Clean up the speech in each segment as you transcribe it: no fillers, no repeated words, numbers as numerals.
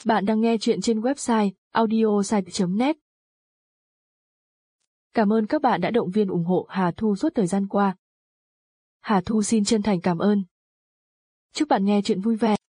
Bạn đang nghe chuyện trên website audiosite.net. Cảm ơn các bạn đã động viên ủng hộ Hà Thu suốt thời gian qua. Hà Thu xin chân thành cảm ơn. Chúc bạn nghe chuyện vui vẻ.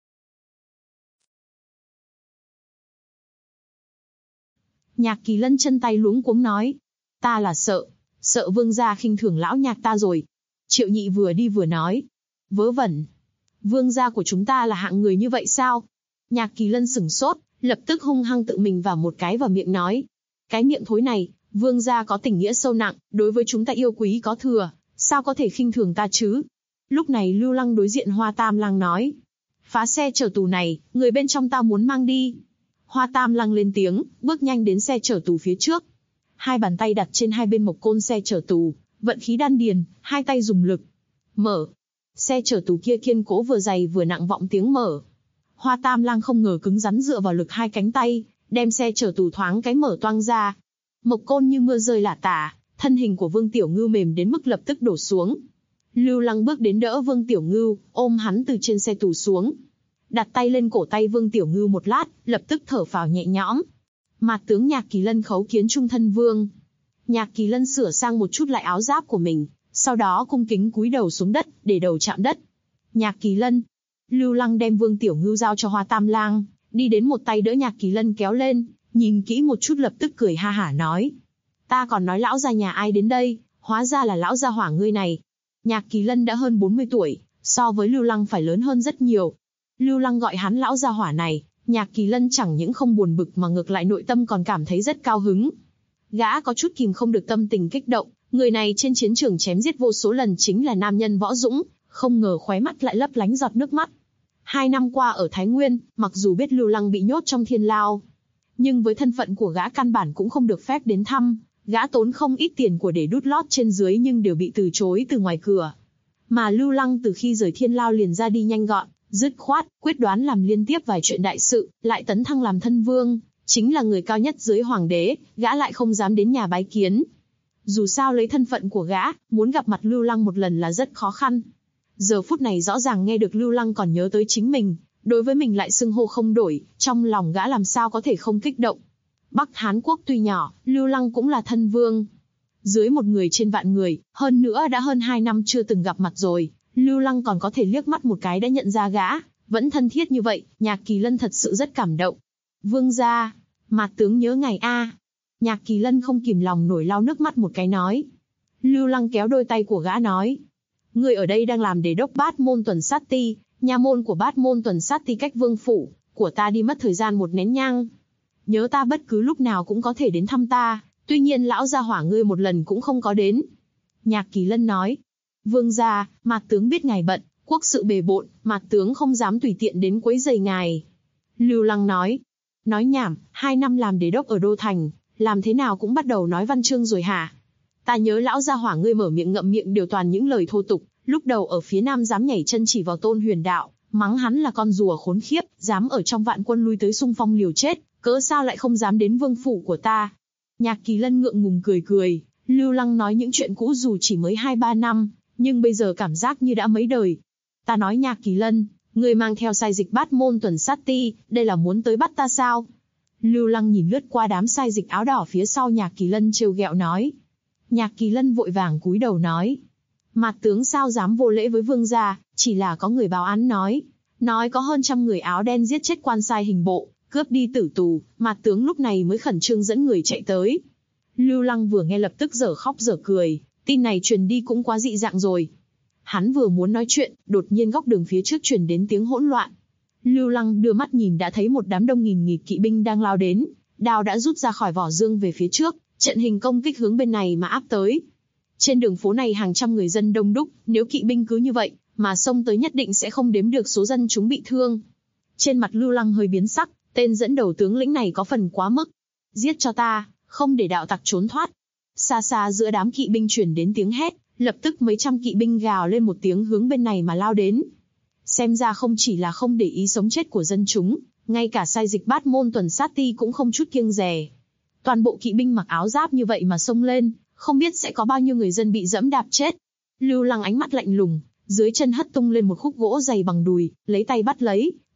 Nhạc Kỳ Lân chân tay luống cuống nói, ta là sợ Vương gia khinh thường lão nhạc ta rồi. Triệu Nhị vừa đi vừa nói, vớ vẩn, Vương gia của chúng ta là hạng người như vậy sao? Nhạc Kỳ Lân sửng sốt, lập tức hung hăng tự mình vào một cái vào miệng nói, cái miệng thối này, Vương gia có tình nghĩa sâu nặng, đối với chúng ta yêu quý có thừa, sao có thể khinh thường ta chứ? Lúc này Lưu Lăng đối diện Hoa Tam Lang nói, phá xe chở tù này, người bên trong ta muốn mang đi. Hoa Tam Lang lên tiếng, bước nhanh đến xe chở tù phía trước. Hai bàn tay đặt trên hai bên mộc côn xe chở tù, vận khí đan điền, hai tay dùng lực. Mở. Xe chở tù kia kiên cố vừa dày vừa nặng vọng tiếng mở. Hoa Tam Lang không ngờ cứng rắn dựa vào lực hai cánh tay, đem xe chở tù thoáng cái mở toang ra. Mộc côn như mưa rơi lả tả, thân hình của Vương Tiểu Ngưu mềm đến mức lập tức đổ xuống. Lưu Lăng bước đến đỡ Vương Tiểu Ngưu, ôm hắn từ trên xe tù xuống. Đặt tay lên cổ tay Vương Tiểu Ngưu một lát, lập tức thở phào nhẹ nhõm. Mạt tướng Nhạc Kỳ Lân khấu kiến trung thân vương. Nhạc Kỳ Lân sửa sang một chút lại áo giáp của mình, sau đó cung kính cúi đầu xuống đất, để đầu chạm đất. Nhạc Kỳ Lân. Lưu Lăng đem Vương Tiểu Ngưu giao cho Hoa Tam Lang, đi đến một tay đỡ Nhạc Kỳ Lân kéo lên, nhìn kỹ một chút lập tức cười ha hả nói. Ta còn nói lão gia nhà ai đến đây, hóa ra là lão gia hỏa ngươi này. Nhạc Kỳ Lân đã hơn 40 tuổi, so với Lưu Lăng phải lớn hơn rất nhiều. Lưu Lăng gọi hắn lão gia hỏa này, Nhạc Kỳ Lân chẳng những không buồn bực mà ngược lại nội tâm còn cảm thấy rất cao hứng. Gã có chút kìm không được tâm tình kích động, người này trên chiến trường chém giết vô số lần chính là nam nhân võ dũng, không ngờ khóe mắt lại lấp lánh giọt nước mắt. 2 năm qua ở Thái Nguyên, mặc dù biết Lưu Lăng bị nhốt trong thiên lao, nhưng với thân phận của gã căn bản cũng không được phép đến thăm, gã tốn không ít tiền của để đút lót trên dưới nhưng đều bị từ chối từ ngoài cửa. Mà Lưu Lăng từ khi rời thiên lao liền ra đi nhanh gọn, dứt khoát, quyết đoán làm liên tiếp vài chuyện đại sự, lại tấn thăng làm thân vương, chính là người cao nhất dưới hoàng đế, gã lại không dám đến nhà bái kiến. Dù sao lấy thân phận của gã, muốn gặp mặt Lưu Lăng một lần là rất khó khăn. Giờ phút này rõ ràng nghe được Lưu Lăng còn nhớ tới chính mình, đối với mình lại xưng hô không đổi, trong lòng gã làm sao có thể không kích động. Bắc Hán Quốc tuy nhỏ, Lưu Lăng cũng là thân vương. Dưới một người trên vạn người, hơn nữa đã hơn 2 năm chưa từng gặp mặt rồi, Lưu Lăng còn có thể liếc mắt một cái đã nhận ra gã, vẫn thân thiết như vậy, Nhạc Kỳ Lân thật sự rất cảm động. Vương gia, Mạt tướng nhớ ngài a. Nhạc Kỳ Lân không kìm lòng nổi lau nước mắt một cái nói. Lưu Lăng kéo đôi tay của gã nói. Người ở đây đang làm đề đốc Bát Môn Tuần Sát Ti, nhà môn của Bát Môn Tuần Sát Ti cách vương phủ của ta đi mất thời gian 1 nén nhang. Nhớ ta bất cứ lúc nào cũng có thể đến thăm ta, tuy nhiên lão gia hỏa ngươi một lần cũng không có đến. Nhạc Kỳ Lân nói. Vương gia, Mạt tướng biết ngài bận, quốc sự bề bộn, Mạt tướng không dám tùy tiện đến quấy rầy ngài. Lưu Lăng nói. Nói nhảm, 2 năm làm đế đốc ở Đô Thành, làm thế nào cũng bắt đầu nói văn chương rồi hả? Ta nhớ lão gia hỏa ngươi mở miệng ngậm miệng đều toàn những lời thô tục, lúc đầu ở phía nam dám nhảy chân chỉ vào Tôn Huyền Đạo, mắng hắn là con rùa khốn khiếp, dám ở trong vạn quân lui tới xung phong liều chết, cớ sao lại không dám đến vương phủ của ta? Nhạc Kỳ Lân ngượng ngùng cười, Lưu Lăng nói những chuyện cũ dù chỉ mới 2-3 năm, nhưng bây giờ cảm giác như đã mấy đời. Ta nói Nhạc Kỳ Lân, ngươi mang theo sai dịch Bát Môn Tuần Sát Ti, đây là muốn tới bắt ta sao? Lưu Lăng nhìn lướt qua đám sai dịch áo đỏ phía sau Nhạc Kỳ Lân trêu ghẹo nói. Nhạc Kỳ Lân vội vàng cúi đầu nói. Mạt tướng sao dám vô lễ với vương gia, chỉ là có người báo án nói có hơn 100 người áo đen giết chết quan sai hình bộ, cướp đi tử tù, Mạt tướng lúc này mới khẩn trương dẫn người chạy tới. Lưu Lăng vừa nghe lập tức dở khóc dở cười, tin này truyền đi cũng quá dị dạng rồi. Hắn vừa muốn nói chuyện, đột nhiên góc đường phía trước truyền đến tiếng hỗn loạn. Lưu Lăng đưa mắt nhìn đã thấy một đám đông nghìn nghịt kỵ binh đang lao đến, đao đã rút ra khỏi vỏ dương về phía trước, trận hình công kích hướng bên này mà áp tới. Trên đường phố này hàng trăm người dân đông đúc, nếu kỵ binh cứ như vậy mà xông tới nhất định sẽ không đếm được số dân chúng bị thương. Trên mặt Lưu Lăng hơi biến sắc, tên dẫn đầu tướng lĩnh này có phần quá mức. Giết cho ta, không để đạo tặc trốn thoát. Xa xa giữa đám kỵ binh truyền đến tiếng hét, lập tức mấy trăm kỵ binh gào lên một tiếng hướng bên này mà lao đến. Xem ra không chỉ là không để ý sống chết của dân chúng, ngay cả sai dịch Bát Môn Tuần Sát Ti cũng không chút kiêng dè. Toàn bộ kỵ binh mặc áo giáp như vậy mà xông lên, không biết sẽ có bao nhiêu người dân bị dẫm đạp chết. Lưu Lăng ánh mắt lạnh lùng, dưới chân hất tung lên một khúc gỗ dày bằng đùi, lấy tay bắt lấy,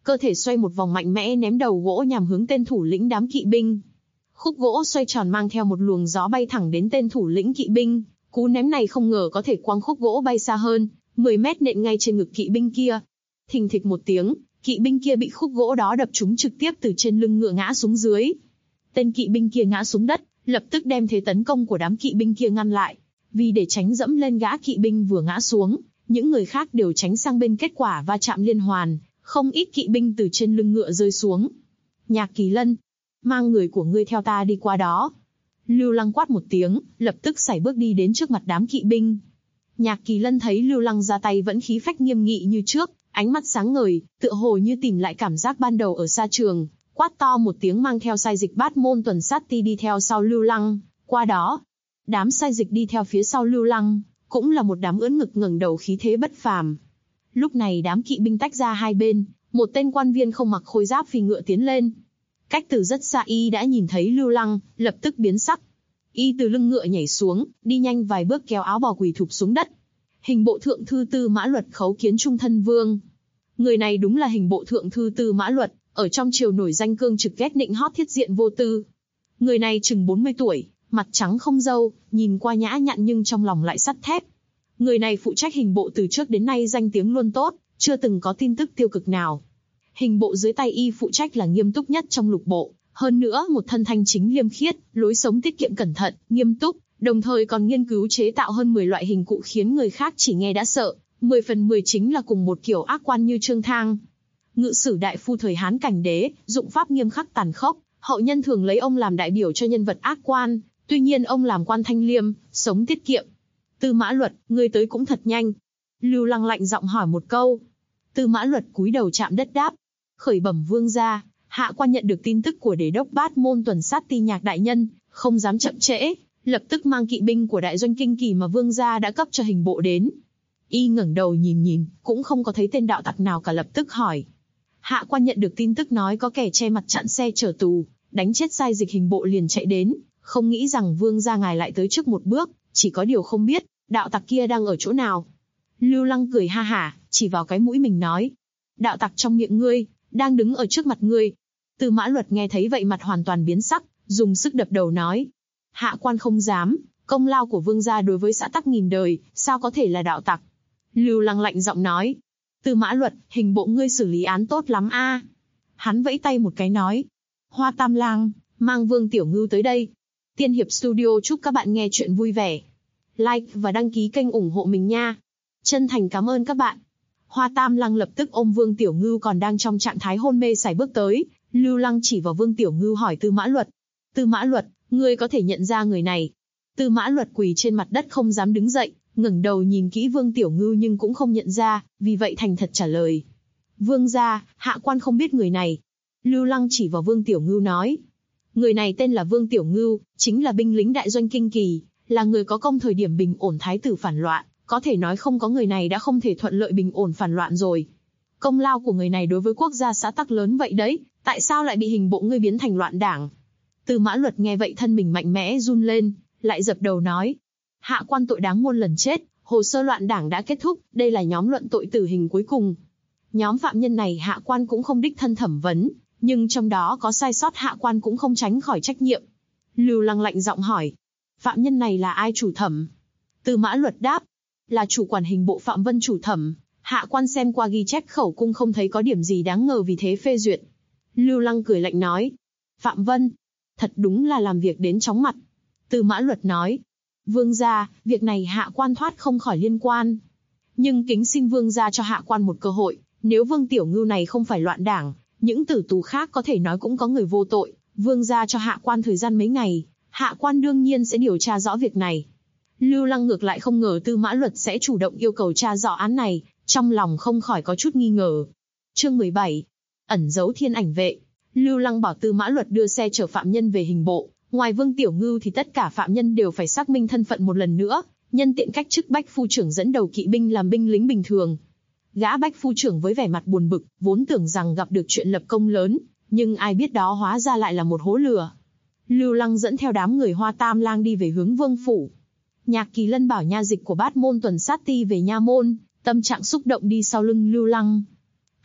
cơ thể xoay một vòng mạnh mẽ ném đầu gỗ nhằm hướng tên thủ lĩnh đám kỵ binh. Khúc gỗ xoay tròn mang theo một luồng gió bay thẳng đến tên thủ lĩnh kỵ binh, cú ném này không ngờ có thể quăng khúc gỗ bay xa hơn, 10 mét nện ngay trên ngực kỵ binh kia. Thình thịch một tiếng, kỵ binh kia bị khúc gỗ đó đập trúng trực tiếp từ trên lưng ngựa ngã xuống dưới. Tên kỵ binh kia ngã xuống đất, lập tức đem thế tấn công của đám kỵ binh kia ngăn lại. Vì để tránh dẫm lên gã kỵ binh vừa ngã xuống, những người khác đều tránh sang bên, kết quả va chạm liên hoàn, không ít kỵ binh từ trên lưng ngựa rơi xuống. Nhạc Kỳ Lân, mang người của ngươi theo ta đi qua đó. Lưu Lăng quát một tiếng, lập tức sải bước đi đến trước mặt đám kỵ binh. Nhạc Kỳ Lân thấy Lưu Lăng ra tay vẫn khí phách nghiêm nghị như trước, ánh mắt sáng ngời, tựa hồ như tìm lại cảm giác ban đầu ở xa trường, quát to một tiếng mang theo sai dịch Bát Môn Tuần Sát Ti đi theo sau Lưu Lăng. Qua đó, đám sai dịch đi theo phía sau Lưu Lăng, cũng là một đám ưỡn ngực ngẩng đầu khí thế bất phàm. Lúc này đám kỵ binh tách ra hai bên, một tên quan viên không mặc khôi giáp phi ngựa tiến lên. Cách từ rất xa y đã nhìn thấy Lưu Lăng, lập tức biến sắc. Y từ lưng ngựa nhảy xuống, đi nhanh vài bước kéo áo bào quỳ thụp xuống đất. Hình bộ thượng thư Tư Mã Luật khấu kiến Trung Thân Vương. Người này đúng là hình bộ thượng thư Tư Mã Luật, ở trong triều nổi danh cương trực ghét nịnh hót thiết diện vô tư. Người này chừng 40 tuổi, mặt trắng không râu, nhìn qua nhã nhặn nhưng trong lòng lại sắt thép. Người này phụ trách hình bộ từ trước đến nay danh tiếng luôn tốt, chưa từng có tin tức tiêu cực nào. Hình bộ dưới tay y phụ trách là nghiêm túc nhất trong lục bộ, hơn nữa một thân thanh chính liêm khiết, lối sống tiết kiệm cẩn thận, nghiêm túc, đồng thời còn nghiên cứu chế tạo hơn 10 loại hình cụ khiến người khác chỉ nghe đã sợ, 10 phần 10 chính là cùng một kiểu ác quan như Trương Thang. Ngự sử đại phu thời Hán Cảnh Đế, dụng pháp nghiêm khắc tàn khốc, hậu nhân thường lấy ông làm đại biểu cho nhân vật ác quan, tuy nhiên ông làm quan thanh liêm, sống tiết kiệm. Tư Mã Luật, ngươi tới cũng thật nhanh. Lưu Lăng lạnh giọng hỏi một câu. Tư Mã Luật cúi đầu chạm đất đáp. Khởi bẩm vương gia, hạ quan nhận được tin tức của đế đốc Bát Môn Tuần Sát Ti Nhạc đại nhân, không dám chậm trễ, lập tức mang kỵ binh của đại doanh kinh kỳ mà vương gia đã cấp cho hình bộ đến. Y ngẩng đầu nhìn, cũng không có thấy tên đạo tặc nào cả, lập tức hỏi. Hạ quan nhận được tin tức nói có kẻ che mặt chặn xe chở tù, đánh chết sai dịch hình bộ liền chạy đến, không nghĩ rằng vương gia ngài lại tới trước một bước, chỉ có điều không biết, đạo tặc kia đang ở chỗ nào. Lưu Lăng cười ha hả, chỉ vào cái mũi mình nói. Đạo tặc trong miệng ngươi, đang đứng ở trước mặt ngươi. Tư Mã Luật nghe thấy vậy mặt hoàn toàn biến sắc, dùng sức đập đầu nói. Hạ quan không dám, công lao của vương gia đối với xã tắc nghìn đời, sao có thể là đạo tặc. Lưu Lăng lạnh giọng nói. Tư Mã Luật, hình bộ ngươi xử lý án tốt lắm a. Hắn vẫy tay một cái nói. Hoa Tam Lang, mang Vương Tiểu Ngưu tới đây. Tiên Hiệp Studio chúc các bạn nghe chuyện vui vẻ. Like và đăng ký kênh ủng hộ mình nha. Chân thành cảm ơn các bạn. Hoa Tam Lăng lập tức ôm Vương Tiểu Ngưu còn đang trong trạng thái hôn mê sải bước tới. Lưu Lăng chỉ vào Vương Tiểu Ngưu hỏi Tư Mã Luật. Tư Mã Luật, ngươi có thể nhận ra người này? Tư Mã Luật quỳ trên mặt đất không dám đứng dậy, ngẩng đầu nhìn kỹ Vương Tiểu Ngưu nhưng cũng không nhận ra, vì vậy thành thật trả lời. Vương gia, hạ quan không biết người này. Lưu Lăng chỉ vào Vương Tiểu Ngưu nói. Người này tên là Vương Tiểu Ngưu, chính là binh lính đại doanh kinh kỳ, là người có công thời điểm bình ổn thái tử phản loạn, có thể nói không có người này đã không thể thuận lợi bình ổn phản loạn rồi. Công lao của người này đối với quốc gia xã tắc lớn vậy đấy, tại sao lại bị hình bộ ngươi biến thành loạn đảng? Tư Mã Luật nghe vậy thân mình mạnh mẽ run lên, lại dập đầu nói. Hạ quan tội đáng muôn lần chết, hồ sơ loạn đảng đã kết thúc, đây là nhóm luận tội tử hình cuối cùng. Nhóm phạm nhân này hạ quan cũng không đích thân thẩm vấn, nhưng trong đó có sai sót hạ quan cũng không tránh khỏi trách nhiệm. Lưu Lăng lạnh giọng hỏi. Phạm nhân này là ai chủ thẩm? Tư Mã Luật đáp. Là chủ quản hình bộ Phạm Vân chủ thẩm, hạ quan xem qua ghi chép khẩu cung không thấy có điểm gì đáng ngờ vì thế phê duyệt. Lưu Lăng cười lạnh nói. Phạm Vân, thật đúng là làm việc đến chóng mặt. Tư Mã Luật nói. Vương gia, việc này hạ quan thoát không khỏi liên quan. Nhưng kính xin vương gia cho hạ quan một cơ hội, nếu Vương Tiểu Ngưu này không phải loạn đảng, những tử tù khác có thể nói cũng có người vô tội, vương gia cho hạ quan thời gian mấy ngày, hạ quan đương nhiên sẽ điều tra rõ việc này. Lưu Lăng ngược lại không ngờ Tư Mã Luật sẽ chủ động yêu cầu tra rõ án này, trong lòng không khỏi có chút nghi ngờ. Chương 17. Ẩn giấu thiên ảnh vệ. Lưu Lăng bảo Tư Mã Luật đưa xe chở phạm nhân về hình bộ, ngoài Vương Tiểu Ngưu thì tất cả phạm nhân đều phải xác minh thân phận một lần nữa, nhân tiện cách chức bách phu trưởng dẫn đầu kỵ binh làm binh lính bình thường. Gã bách phu trưởng với vẻ mặt buồn bực, vốn tưởng rằng gặp được chuyện lập công lớn, nhưng ai biết đó hóa ra lại là một hố lửa. Lưu Lăng dẫn theo đám người Hoa Tam Lang đi về hướng vương phủ. Nhạc Kỳ Lân bảo nha dịch của Bát Môn Tuần Sát Ti về nha môn, tâm trạng xúc động đi sau lưng Lưu Lăng.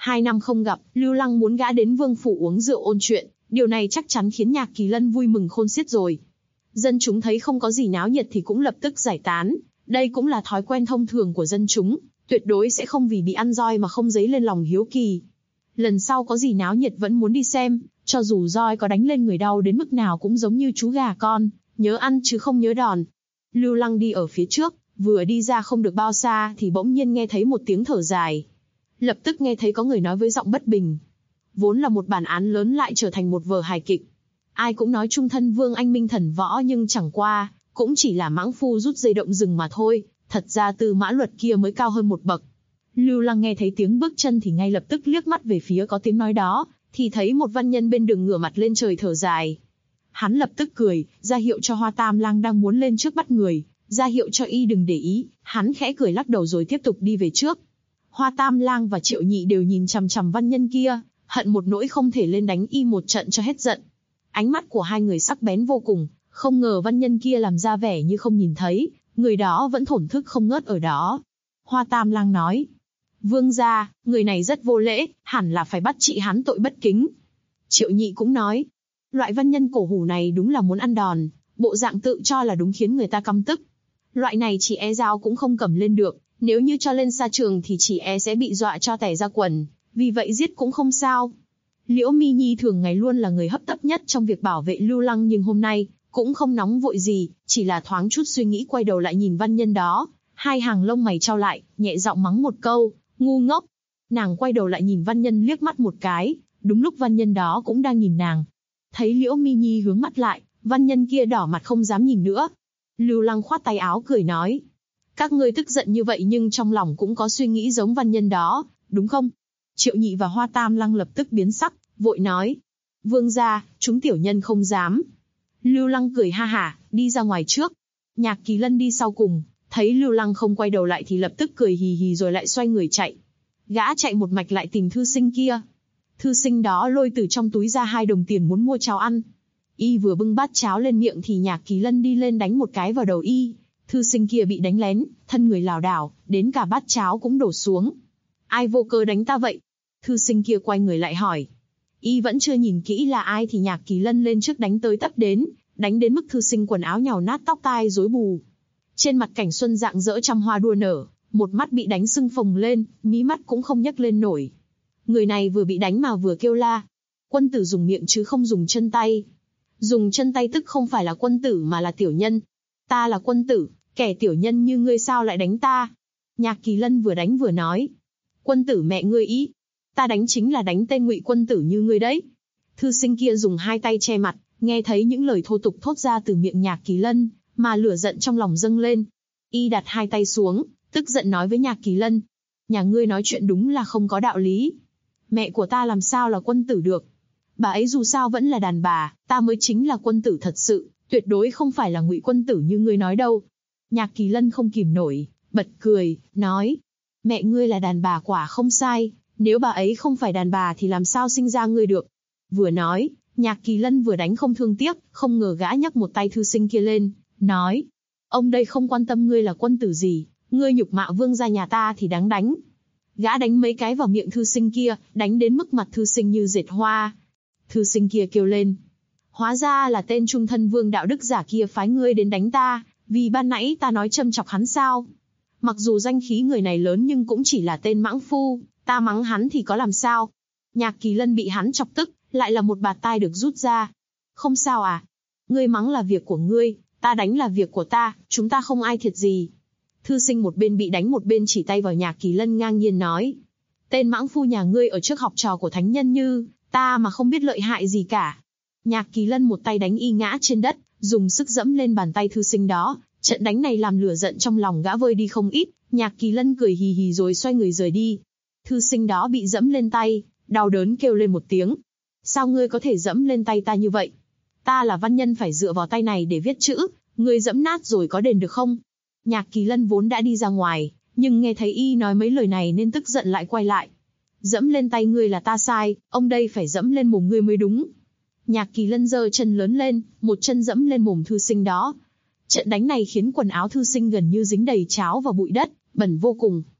2 năm không gặp, Lưu Lăng muốn gã đến vương phủ uống rượu ôn chuyện, điều này chắc chắn khiến Nhạc Kỳ Lân vui mừng khôn xiết rồi. Dân chúng thấy không có gì náo nhiệt thì cũng lập tức giải tán, đây cũng là thói quen thông thường của dân chúng, tuyệt đối sẽ không vì bị ăn roi mà không dấy lên lòng hiếu kỳ. Lần sau có gì náo nhiệt vẫn muốn đi xem, cho dù roi có đánh lên người đau đến mức nào cũng giống như chú gà con, nhớ ăn chứ không nhớ đòn. Lưu Lăng đi ở phía trước, vừa đi ra không được bao xa thì bỗng nhiên nghe thấy một tiếng thở dài. Lập tức nghe thấy có người nói với giọng bất bình. Vốn là một bản án lớn lại trở thành một vở hài kịch. Ai cũng nói Trung Thân Vương anh minh thần võ nhưng chẳng qua, cũng chỉ là mãng phu rút dây động rừng mà thôi, thật ra Tư Mã Luật kia mới cao hơn một bậc. Lưu Lăng nghe thấy tiếng bước chân thì ngay lập tức liếc mắt về phía có tiếng nói đó, thì thấy một văn nhân bên đường ngửa mặt lên trời thở dài. Hắn lập tức cười, ra hiệu cho Hoa Tam Lang đang muốn lên trước bắt người, ra hiệu cho y đừng để ý, hắn khẽ cười lắc đầu rồi tiếp tục đi về trước. Hoa Tam Lang và Triệu Nhị đều nhìn chằm chằm văn nhân kia, hận một nỗi không thể lên đánh y một trận cho hết giận. Ánh mắt của hai người sắc bén vô cùng, không ngờ văn nhân kia làm ra vẻ như không nhìn thấy, người đó vẫn thổn thức không ngớt ở đó. Hoa Tam Lang nói, vương gia, người này rất vô lễ, hẳn là phải bắt trị hắn tội bất kính. Triệu Nhị cũng nói, loại văn nhân cổ hủ này đúng là muốn ăn đòn, bộ dạng tự cho là đúng khiến người ta căm tức. Loại này chỉ e dao cũng không cầm lên được, nếu như cho lên sa trường thì chỉ e sẽ bị dọa cho tẻ ra quần, vì vậy giết cũng không sao. Liễu Mi Nhi thường ngày luôn là người hấp tấp nhất trong việc bảo vệ Lưu Lăng nhưng hôm nay cũng không nóng vội gì, chỉ là thoáng chút suy nghĩ quay đầu lại nhìn văn nhân đó, hai hàng lông mày trao lại, nhẹ giọng mắng một câu, ngu ngốc. Nàng quay đầu lại nhìn văn nhân liếc mắt một cái, đúng lúc văn nhân đó cũng đang nhìn nàng. Thấy Liễu Mi Nhi hướng mắt lại, văn nhân kia đỏ mặt không dám nhìn nữa. Lưu Lăng khoát tay áo cười nói, các ngươi tức giận như vậy nhưng trong lòng cũng có suy nghĩ giống văn nhân đó, đúng không? Triệu Nhị và Hoa Tam Lang lập tức biến sắc, vội nói, vương gia, chúng tiểu nhân không dám. Lưu Lăng cười ha hả, đi ra ngoài trước. Nhạc Kỳ Lân đi sau cùng, thấy Lưu Lăng không quay đầu lại thì lập tức cười hì hì rồi lại xoay người chạy. Gã chạy một mạch lại tìm thư sinh kia. Thư sinh đó lôi từ trong túi ra 2 đồng tiền muốn mua cháo ăn. Y vừa bưng bát cháo lên miệng thì Nhạc Kỳ Lân đi lên đánh một cái vào đầu y. Thư sinh kia bị đánh lén, thân người lảo đảo, đến cả bát cháo cũng đổ xuống. Ai vô cớ đánh ta vậy? Thư sinh kia quay người lại hỏi. Y vẫn chưa nhìn kỹ là ai thì Nhạc Kỳ Lân lên trước đánh tới tấp đến, đánh đến mức thư sinh quần áo nhàu nát tóc tai rối bù. Trên mặt Cảnh Xuân rạng rỡ trăm hoa đua nở, một mắt bị đánh sưng phồng lên, mí mắt cũng không nhấc lên nổi. Người này vừa bị đánh mà vừa kêu la. Quân tử dùng miệng chứ không dùng chân tay. Dùng chân tay tức không phải là quân tử mà là tiểu nhân. Ta là quân tử, kẻ tiểu nhân như ngươi sao lại đánh ta? Nhạc Kỳ Lân vừa đánh vừa nói. Quân tử mẹ ngươi ý. Ta đánh chính là đánh tên Ngụy quân tử như ngươi đấy. Thư sinh kia dùng 2 tay che mặt, nghe thấy những lời thô tục thốt ra từ miệng Nhạc Kỳ Lân, mà lửa giận trong lòng dâng lên. Y đặt 2 tay xuống, tức giận nói với Nhạc Kỳ Lân. Nhà ngươi nói chuyện đúng là không có đạo lý. Mẹ của ta làm sao là quân tử được? Bà ấy dù sao vẫn là đàn bà, ta mới chính là quân tử thật sự, tuyệt đối không phải là Ngụy quân tử như ngươi nói đâu. Nhạc Kỳ Lân không kìm nổi, bật cười, nói. Mẹ ngươi là đàn bà quả không sai, nếu bà ấy không phải đàn bà thì làm sao sinh ra ngươi được? Vừa nói, Nhạc Kỳ Lân vừa đánh không thương tiếc, không ngờ gã nhấc một tay thư sinh kia lên, nói. Ông đây không quan tâm ngươi là quân tử gì, ngươi nhục mạ vương gia nhà ta thì đáng đánh. Gã đánh mấy cái vào miệng thư sinh kia, đánh đến mức mặt thư sinh như dệt hoa. Thư sinh kia kêu lên. Hóa ra là tên Trung Thân Vương đạo đức giả kia phái ngươi đến đánh ta, vì ban nãy ta nói châm chọc hắn sao? Mặc dù danh khí người này lớn nhưng cũng chỉ là tên mãng phu, ta mắng hắn thì có làm sao? Nhạc Kỳ Lân bị hắn chọc tức, lại là một bạt tai được rút ra. Không sao à? Ngươi mắng là việc của ngươi, ta đánh là việc của ta, chúng ta không ai thiệt gì. Thư sinh một bên bị đánh một bên chỉ tay vào Nhạc Kỳ Lân ngang nhiên nói. Tên mãng phu nhà ngươi ở trước học trò của thánh nhân như ta mà không biết lợi hại gì cả. Nhạc Kỳ Lân một tay đánh y ngã trên đất, dùng sức dẫm lên bàn tay thư sinh đó. Trận đánh này làm lửa giận trong lòng gã vơi đi không ít. Nhạc Kỳ Lân cười hì hì rồi xoay người rời đi. Thư sinh đó bị dẫm lên tay, đau đớn kêu lên một tiếng. Sao ngươi có thể dẫm lên tay ta như vậy? Ta là văn nhân phải dựa vào tay này để viết chữ, ngươi dẫm nát rồi có đền được không? Nhạc Kỳ Lân vốn đã đi ra ngoài, nhưng nghe thấy y nói mấy lời này nên tức giận lại quay lại. Dẫm lên tay ngươi là ta sai, ông đây phải dẫm lên mồm ngươi mới đúng. Nhạc Kỳ Lân giơ chân lớn lên, một chân dẫm lên mồm thư sinh đó. Trận đánh này khiến quần áo thư sinh gần như dính đầy cháo và bụi đất, bẩn vô cùng.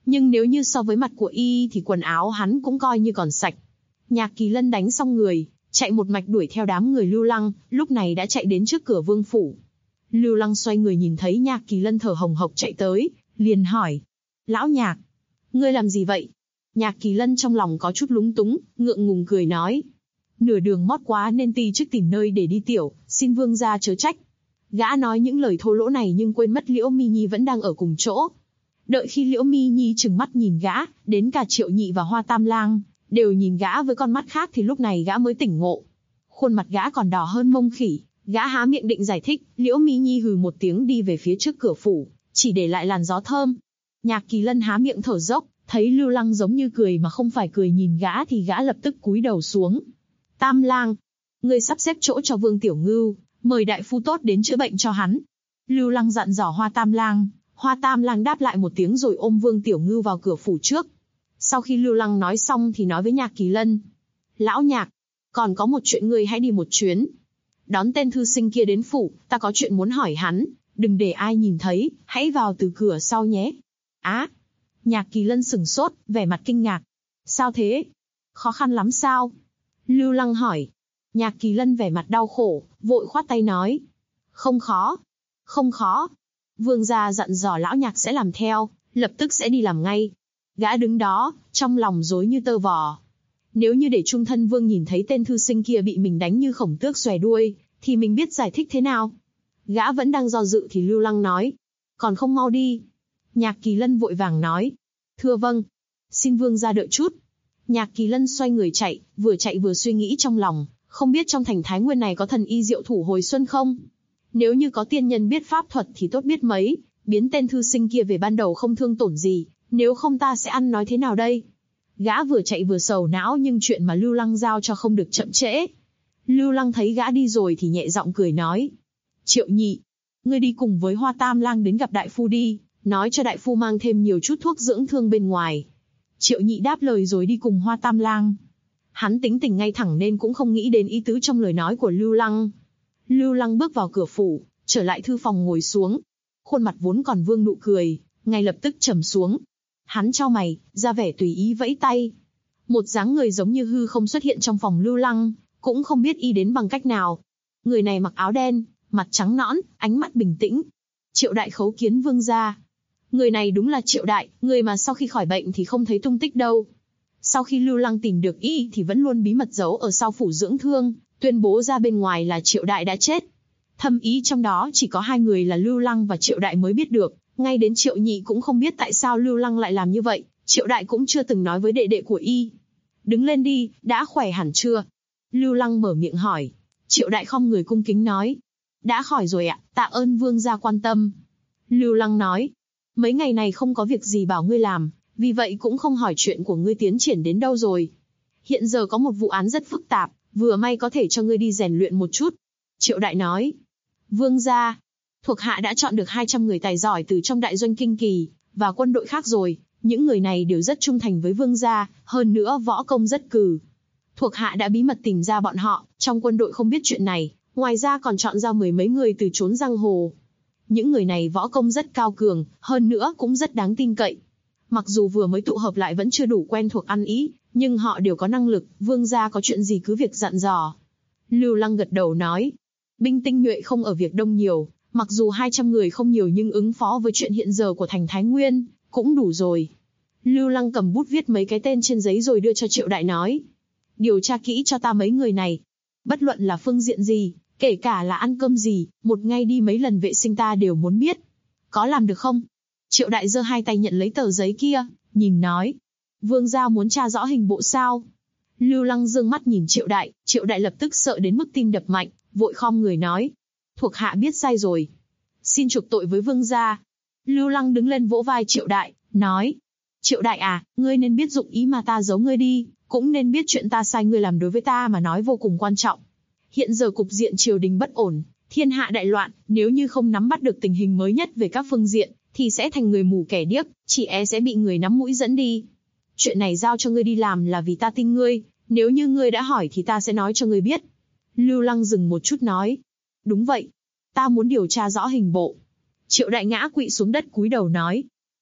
Nhưng nếu như so với mặt của y thì quần áo hắn cũng coi như còn sạch. Nhạc Kỳ Lân đánh xong người, chạy một mạch đuổi theo đám người Lưu Lăng, lúc này đã chạy đến trước cửa vương phủ. Lưu Lăng xoay người nhìn thấy Nhạc Kỳ Lân thở hồng hộc chạy tới, liền hỏi. Lão Nhạc, ngươi làm gì vậy? Nhạc Kỳ Lân trong lòng có chút lúng túng, ngượng ngùng cười nói. Nửa đường mót quá nên ti trước tìm nơi để đi tiểu, xin vương gia chớ trách. Gã nói những lời thô lỗ này nhưng quên mất Liễu Mi Nhi vẫn đang ở cùng chỗ. Đợi khi Liễu Mi Nhi trừng mắt nhìn gã, đến cả Triệu Nhị và Hoa Tam Lang đều nhìn gã với con mắt khác thì lúc này gã mới tỉnh ngộ. Khuôn mặt gã còn đỏ hơn mông khỉ, gã há miệng định giải thích, Liễu Mi Nhi hừ một tiếng đi về phía trước cửa phủ, chỉ để lại làn gió thơm. Nhạc Kỳ Lân há miệng thở dốc, thấy Lưu Lăng giống như cười mà không phải cười nhìn gã thì gã lập tức cúi đầu xuống. Tam Lang, ngươi sắp xếp chỗ cho Vương Tiểu Ngưu, mời đại phu tốt đến chữa bệnh cho hắn. Lưu Lăng dặn dò Hoa Tam Lang. Hoa Tam Lang đáp lại một tiếng rồi ôm Vương Tiểu Ngưu vào cửa phủ trước. Sau khi Lưu Lăng nói xong thì nói với Nhạc Kỳ Lân. Lão Nhạc, còn có một chuyện ngươi hãy đi một chuyến. Đón tên thư sinh kia đến phủ, ta có chuyện muốn hỏi hắn, đừng để ai nhìn thấy, hãy vào từ cửa sau nhé. Á! Nhạc Kỳ Lân sửng sốt, vẻ mặt kinh ngạc. Sao thế? Khó khăn lắm sao? Lưu Lăng hỏi. Nhạc Kỳ Lân vẻ mặt đau khổ, vội khoát tay nói. Không khó. Không khó. Vương gia dặn dò lão Nhạc sẽ làm theo, lập tức sẽ đi làm ngay. Gã đứng đó, trong lòng rối như tơ vò. Nếu như để Trung Thân Vương nhìn thấy tên thư sinh kia bị mình đánh như khổng tước xòe đuôi, thì mình biết giải thích thế nào? Gã vẫn đang do dự thì Lưu Lăng nói. Còn không mau đi. Nhạc Kỳ Lân vội vàng nói. Thưa vâng. Xin vương gia đợi chút. Nhạc Kỳ Lân xoay người chạy vừa suy nghĩ trong lòng, không biết trong thành Thái Nguyên này có thần y diệu thủ hồi xuân không? Nếu như có tiên nhân biết pháp thuật thì tốt biết mấy, biến tên thư sinh kia về ban đầu không thương tổn gì, nếu không ta sẽ ăn nói thế nào đây? Gã vừa chạy vừa sầu não nhưng chuyện mà Lưu Lăng giao cho không được chậm trễ. Lưu Lăng thấy gã đi rồi thì nhẹ giọng cười nói. Triệu Nhị, ngươi đi cùng với Hoa Tam Lang đến gặp đại phu đi, nói cho đại phu mang thêm nhiều chút thuốc dưỡng thương bên ngoài. Triệu Nhị đáp lời rồi đi cùng Hoa Tam Lang. Hắn tính tình ngay thẳng nên cũng không nghĩ đến ý tứ trong lời nói của Lưu Lăng. Lưu Lăng bước vào cửa phủ, trở lại thư phòng ngồi xuống. Khuôn mặt vốn còn vương nụ cười, ngay lập tức trầm xuống. Hắn chau mày, ra vẻ tùy ý vẫy tay. Một dáng người giống như hư không xuất hiện trong phòng Lưu Lăng, cũng không biết y đến bằng cách nào. Người này mặc áo đen, mặt trắng nõn, ánh mắt bình tĩnh. Triệu Đại khấu kiến vương gia. Người này đúng là Triệu Đại, người mà sau khi khỏi bệnh thì không thấy tung tích đâu. Sau khi Lưu Lăng tìm được y thì vẫn luôn bí mật giấu ở sau phủ dưỡng thương, tuyên bố ra bên ngoài là Triệu Đại đã chết. Thâm ý trong đó chỉ có hai người là Lưu Lăng và Triệu Đại mới biết được, ngay đến Triệu Nhị cũng không biết tại sao Lưu Lăng lại làm như vậy, Triệu Đại cũng chưa từng nói với đệ đệ của y. Đứng lên đi, đã khỏe hẳn chưa? Lưu Lăng mở miệng hỏi. Triệu Đại khom người cung kính nói. Đã khỏi rồi ạ, tạ ơn vương gia quan tâm. Lưu Lăng nói. Mấy ngày này không có việc gì bảo ngươi làm, vì vậy cũng không hỏi chuyện của ngươi tiến triển đến đâu rồi. Hiện giờ có một vụ án rất phức tạp, vừa may có thể cho ngươi đi rèn luyện một chút. Triệu Đại nói. Vương gia, thuộc hạ đã chọn được 200 người tài giỏi từ trong đại doanh Kinh Kỳ, và quân đội khác rồi. Những người này đều rất trung thành với vương gia, hơn nữa võ công rất cừ. Thuộc hạ đã bí mật tìm ra bọn họ, trong quân đội không biết chuyện này, ngoài ra còn chọn ra 10 mấy người từ chốn giang hồ. Những người này võ công rất cao cường, hơn nữa cũng rất đáng tin cậy. Mặc dù vừa mới tụ hợp lại vẫn chưa đủ quen thuộc ăn ý, nhưng họ đều có năng lực, vương gia có chuyện gì cứ việc dặn dò. Lưu Lăng gật đầu nói, binh tinh nhuệ không ở việc đông nhiều, mặc dù 200 người không nhiều nhưng ứng phó với chuyện hiện giờ của thành Thái Nguyên, cũng đủ rồi. Lưu Lăng cầm bút viết mấy cái tên trên giấy rồi đưa cho Triệu Đại nói. Điều tra kỹ cho ta mấy người này. Bất luận là phương diện gì, kể cả là ăn cơm gì, một ngày đi mấy lần vệ sinh ta đều muốn biết. Có làm được không? Triệu Đại giơ hai tay nhận lấy tờ giấy kia, nhìn nói. Vương gia muốn tra rõ hình bộ sao? Lưu Lăng dương mắt nhìn Triệu Đại lập tức sợ đến mức tim đập mạnh, vội khom người nói. Thuộc hạ biết sai rồi. Xin chuộc tội với vương gia. Lưu Lăng đứng lên vỗ vai Triệu Đại, nói. Triệu Đại à, ngươi nên biết dụng ý mà ta giấu ngươi đi, cũng nên biết chuyện ta sai ngươi làm đối với ta mà nói vô cùng quan trọng. Hiện giờ cục diện triều đình bất ổn, thiên hạ đại loạn, nếu như không nắm bắt được tình hình mới nhất về các phương diện, thì sẽ thành người mù kẻ điếc, chỉ e sẽ bị người nắm mũi dẫn đi. Chuyện này giao cho ngươi đi làm là vì ta tin ngươi, nếu như ngươi đã hỏi thì ta sẽ nói cho ngươi biết. Lưu Lăng dừng một chút nói. Đúng vậy, ta muốn điều tra rõ hình bộ. Triệu Đại ngã quỵ xuống đất cúi đầu nói.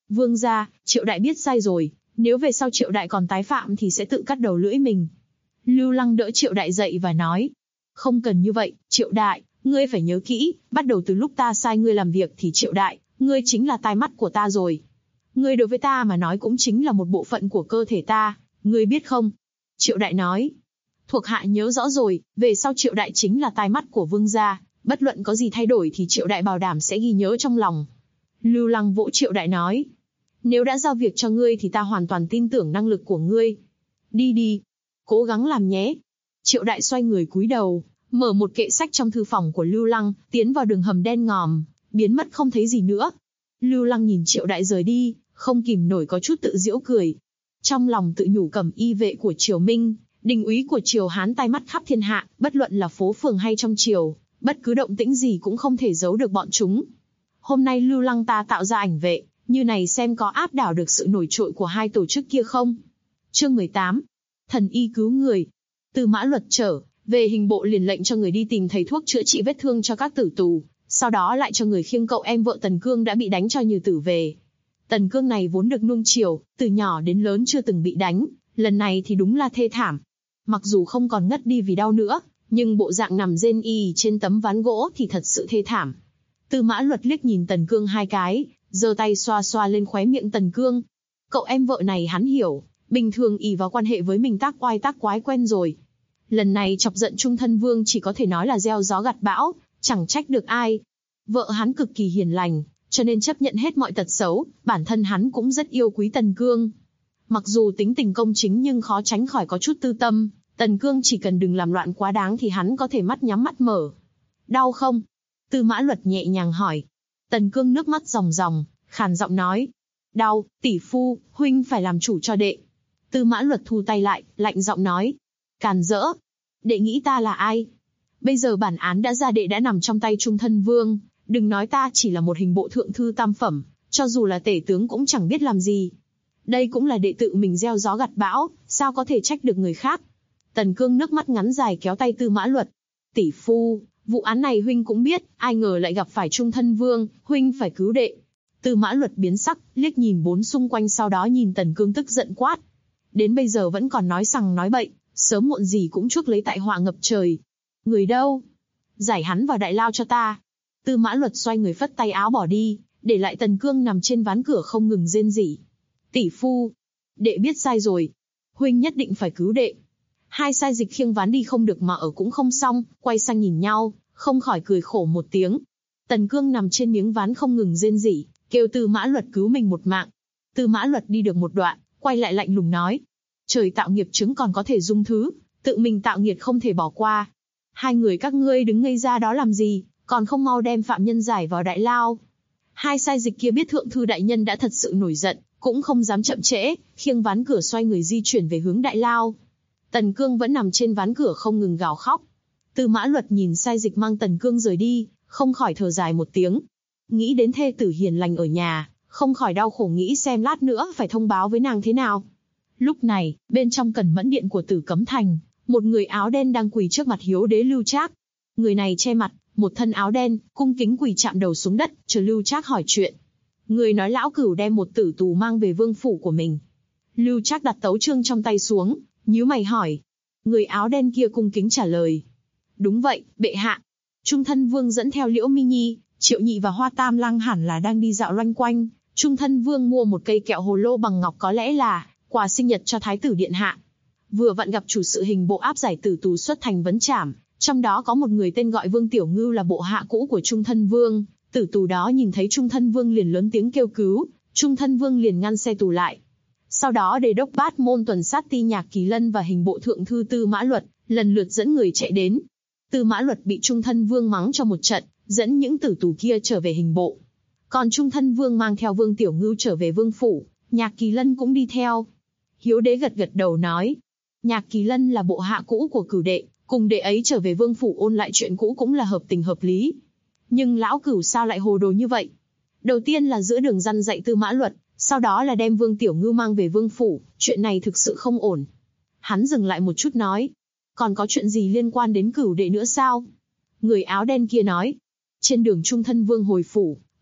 Vương gia, Triệu đại biết sai rồi, nếu về sau Triệu đại còn tái phạm thì sẽ tự cắt đầu lưỡi mình. Lưu Lăng đỡ Triệu đại dậy và nói, không cần như vậy, Triệu đại, ngươi phải nhớ kỹ, bắt đầu từ lúc ta sai ngươi làm việc thì Triệu đại, ngươi chính là tai mắt của ta rồi. Ngươi đối với ta mà nói cũng chính là một bộ phận của cơ thể ta, ngươi biết không? Triệu đại nói, thuộc hạ nhớ rõ rồi, về sau Triệu đại chính là tai mắt của vương gia, bất luận có gì thay đổi thì Triệu đại bảo đảm sẽ ghi nhớ trong lòng. Lưu Lăng vỗ Triệu đại nói, nếu đã giao việc cho ngươi thì ta hoàn toàn tin tưởng năng lực của ngươi. Đi đi, cố gắng làm nhé. Triệu đại xoay người cúi đầu, mở một kệ sách trong thư phòng của Lưu Lăng, tiến vào đường hầm đen ngòm, biến mất không thấy gì nữa. Lưu Lăng nhìn Triệu đại rời đi, không kìm nổi có chút tự giễu cười. Trong lòng tự nhủ cẩm y vệ của Triều Minh, đình úy của Triều Hán tai mắt khắp thiên hạ, bất luận là phố phường hay trong triều, bất cứ động tĩnh gì cũng không thể giấu được bọn chúng. Hôm nay Lưu Lăng ta tạo ra ảnh vệ, như này xem có áp đảo được sự nổi trội của hai tổ chức kia không? Chương 18. Thần y cứu người. Tư Mã Luật trở về hình bộ liền lệnh cho người đi tìm thầy thuốc chữa trị vết thương cho các tử tù, sau đó lại cho người khiêng cậu em vợ Tần Cương đã bị đánh cho Như Tử về. Tần Cương này vốn được nuông chiều, từ nhỏ đến lớn chưa từng bị đánh, lần này thì đúng là thê thảm. Mặc dù không còn ngất đi vì đau nữa, nhưng bộ dạng nằm rên y trên tấm ván gỗ thì thật sự thê thảm. Tư Mã Luật liếc nhìn Tần Cương hai cái, giơ tay xoa xoa lên khóe miệng Tần Cương. Cậu em vợ này hắn hiểu, bình thường ỷ vào quan hệ với mình tác oai tác quái quen rồi. Lần này chọc giận Trung Thân Vương chỉ có thể nói là gieo gió gặt bão, chẳng trách được ai. Vợ hắn cực kỳ hiền lành, cho nên chấp nhận hết mọi tật xấu, bản thân hắn cũng rất yêu quý Tần Cương. Mặc dù tính tình công chính nhưng khó tránh khỏi có chút tư tâm, Tần Cương chỉ cần đừng làm loạn quá đáng thì hắn có thể mắt nhắm mắt mở. Đau không? Tư Mã Luật nhẹ nhàng hỏi. Tần Cương nước mắt ròng ròng, khàn giọng nói. Đau, tỷ phu, huynh phải làm chủ cho đệ. Tư Mã Luật thu tay lại, lạnh giọng nói. Càn rỡ. Đệ nghĩ ta là ai? Bây giờ bản án đã ra, đệ đã nằm trong tay Trung Thân Vương. Đừng nói ta chỉ là một hình bộ thượng thư tam phẩm, cho dù là tể tướng cũng chẳng biết làm gì. Đây cũng là đệ tự mình gieo gió gặt bão, sao có thể trách được người khác. Tần Cương nước mắt ngắn dài kéo tay Tư Mã Luật. Tỷ phu, vụ án này huynh cũng biết, ai ngờ lại gặp phải Trung Thân Vương, huynh phải cứu đệ. Tư Mã Luật biến sắc, liếc nhìn bốn xung quanh sau đó nhìn Tần Cương tức giận quát. Đến bây giờ vẫn còn nói sằng nói bậy, sớm muộn gì cũng chuốc lấy tai họa ngập trời. Người đâu? Giải hắn vào đại lao cho ta. Tư Mã Luật xoay người phất tay áo bỏ đi, để lại Tần Cương nằm trên ván cửa không ngừng rên rỉ. Tỷ phu, đệ biết sai rồi. Huynh nhất định phải cứu đệ. Hai sai dịch khiêng ván đi không được mà ở cũng không xong, quay sang nhìn nhau, không khỏi cười khổ một tiếng. Tần Cương nằm trên miếng ván không ngừng rên rỉ, kêu Tư Mã Luật cứu mình một mạng. Tư Mã Luật đi được một đoạn, quay lại lạnh lùng nói. Trời tạo nghiệp chứng còn có thể dung thứ, tự mình tạo nghiệt không thể bỏ qua. Hai người các ngươi đứng ngây ra đó làm gì, còn không mau đem phạm nhân giải vào đại lao. Hai sai dịch kia biết thượng thư đại nhân đã thật sự nổi giận, cũng không dám chậm trễ, khiêng ván cửa xoay người di chuyển về hướng đại lao. Tần Cương vẫn nằm trên ván cửa không ngừng gào khóc. Tư Mã Luật nhìn sai dịch mang Tần Cương rời đi, không khỏi thở dài một tiếng. Nghĩ đến thê tử hiền lành ở nhà, không khỏi đau khổ nghĩ xem lát nữa phải thông báo với nàng thế nào. Lúc này, bên trong Cẩn Mẫn Điện của Tử Cấm Thành, một người áo đen đang quỳ trước mặt Hiếu Đế Lưu Trác. Người này che mặt, một thân áo đen, cung kính quỳ chạm đầu xuống đất, chờ Lưu Trác hỏi chuyện. Người nói lão cửu đem một tử tù mang về vương phủ của mình. Lưu Trác đặt tấu chương trong tay xuống, nhíu mày hỏi. Người áo đen kia cung kính trả lời. Đúng vậy, bệ hạ. Trung Thân Vương dẫn theo Liễu Mi Nhi, Triệu Nhị và Hoa Tam Lăng hẳn là đang đi dạo loanh quanh. Trung Thân Vương mua một cây kẹo hồ lô bằng ngọc, có lẽ là quà sinh nhật cho Thái tử điện hạ. Vừa vặn gặp chủ sự hình bộ áp giải tử tù xuất thành vấn trảm, trong đó có một người tên gọi Vương Tiểu Ngưu là bộ hạ cũ của Trung Thân Vương. Tử tù đó nhìn thấy Trung Thân Vương liền lớn tiếng kêu cứu, Trung Thân Vương liền ngăn xe tù lại. Sau đó đề đốc Bát Môn tuần sát ti Nhạc Kỳ Lân và hình bộ thượng thư Tư Mã Luật lần lượt dẫn người chạy đến. Tư Mã Luật bị Trung Thân Vương mắng cho một trận, dẫn những tử tù kia trở về hình bộ. Còn Trung Thân Vương mang theo Vương Tiểu Ngưu trở về vương phủ, Nhạc Kỳ Lân cũng đi theo. Hiếu Đế gật gật đầu nói, Nhạc Kỳ Lân là bộ hạ cũ của cửu đệ, cùng đệ ấy trở về vương phủ ôn lại chuyện cũ cũng là hợp tình hợp lý. Nhưng lão cửu sao lại hồ đồ như vậy? Đầu tiên là giữa đường răn dạy Tư Mã Luật, sau đó là đem Vương Tiểu Ngưu mang về vương phủ, chuyện này thực sự không ổn. Hắn dừng lại một chút nói, còn có chuyện gì liên quan đến cửu đệ nữa sao? Người áo đen kia nói, trên đường Trung Thân Vương hồi phủ,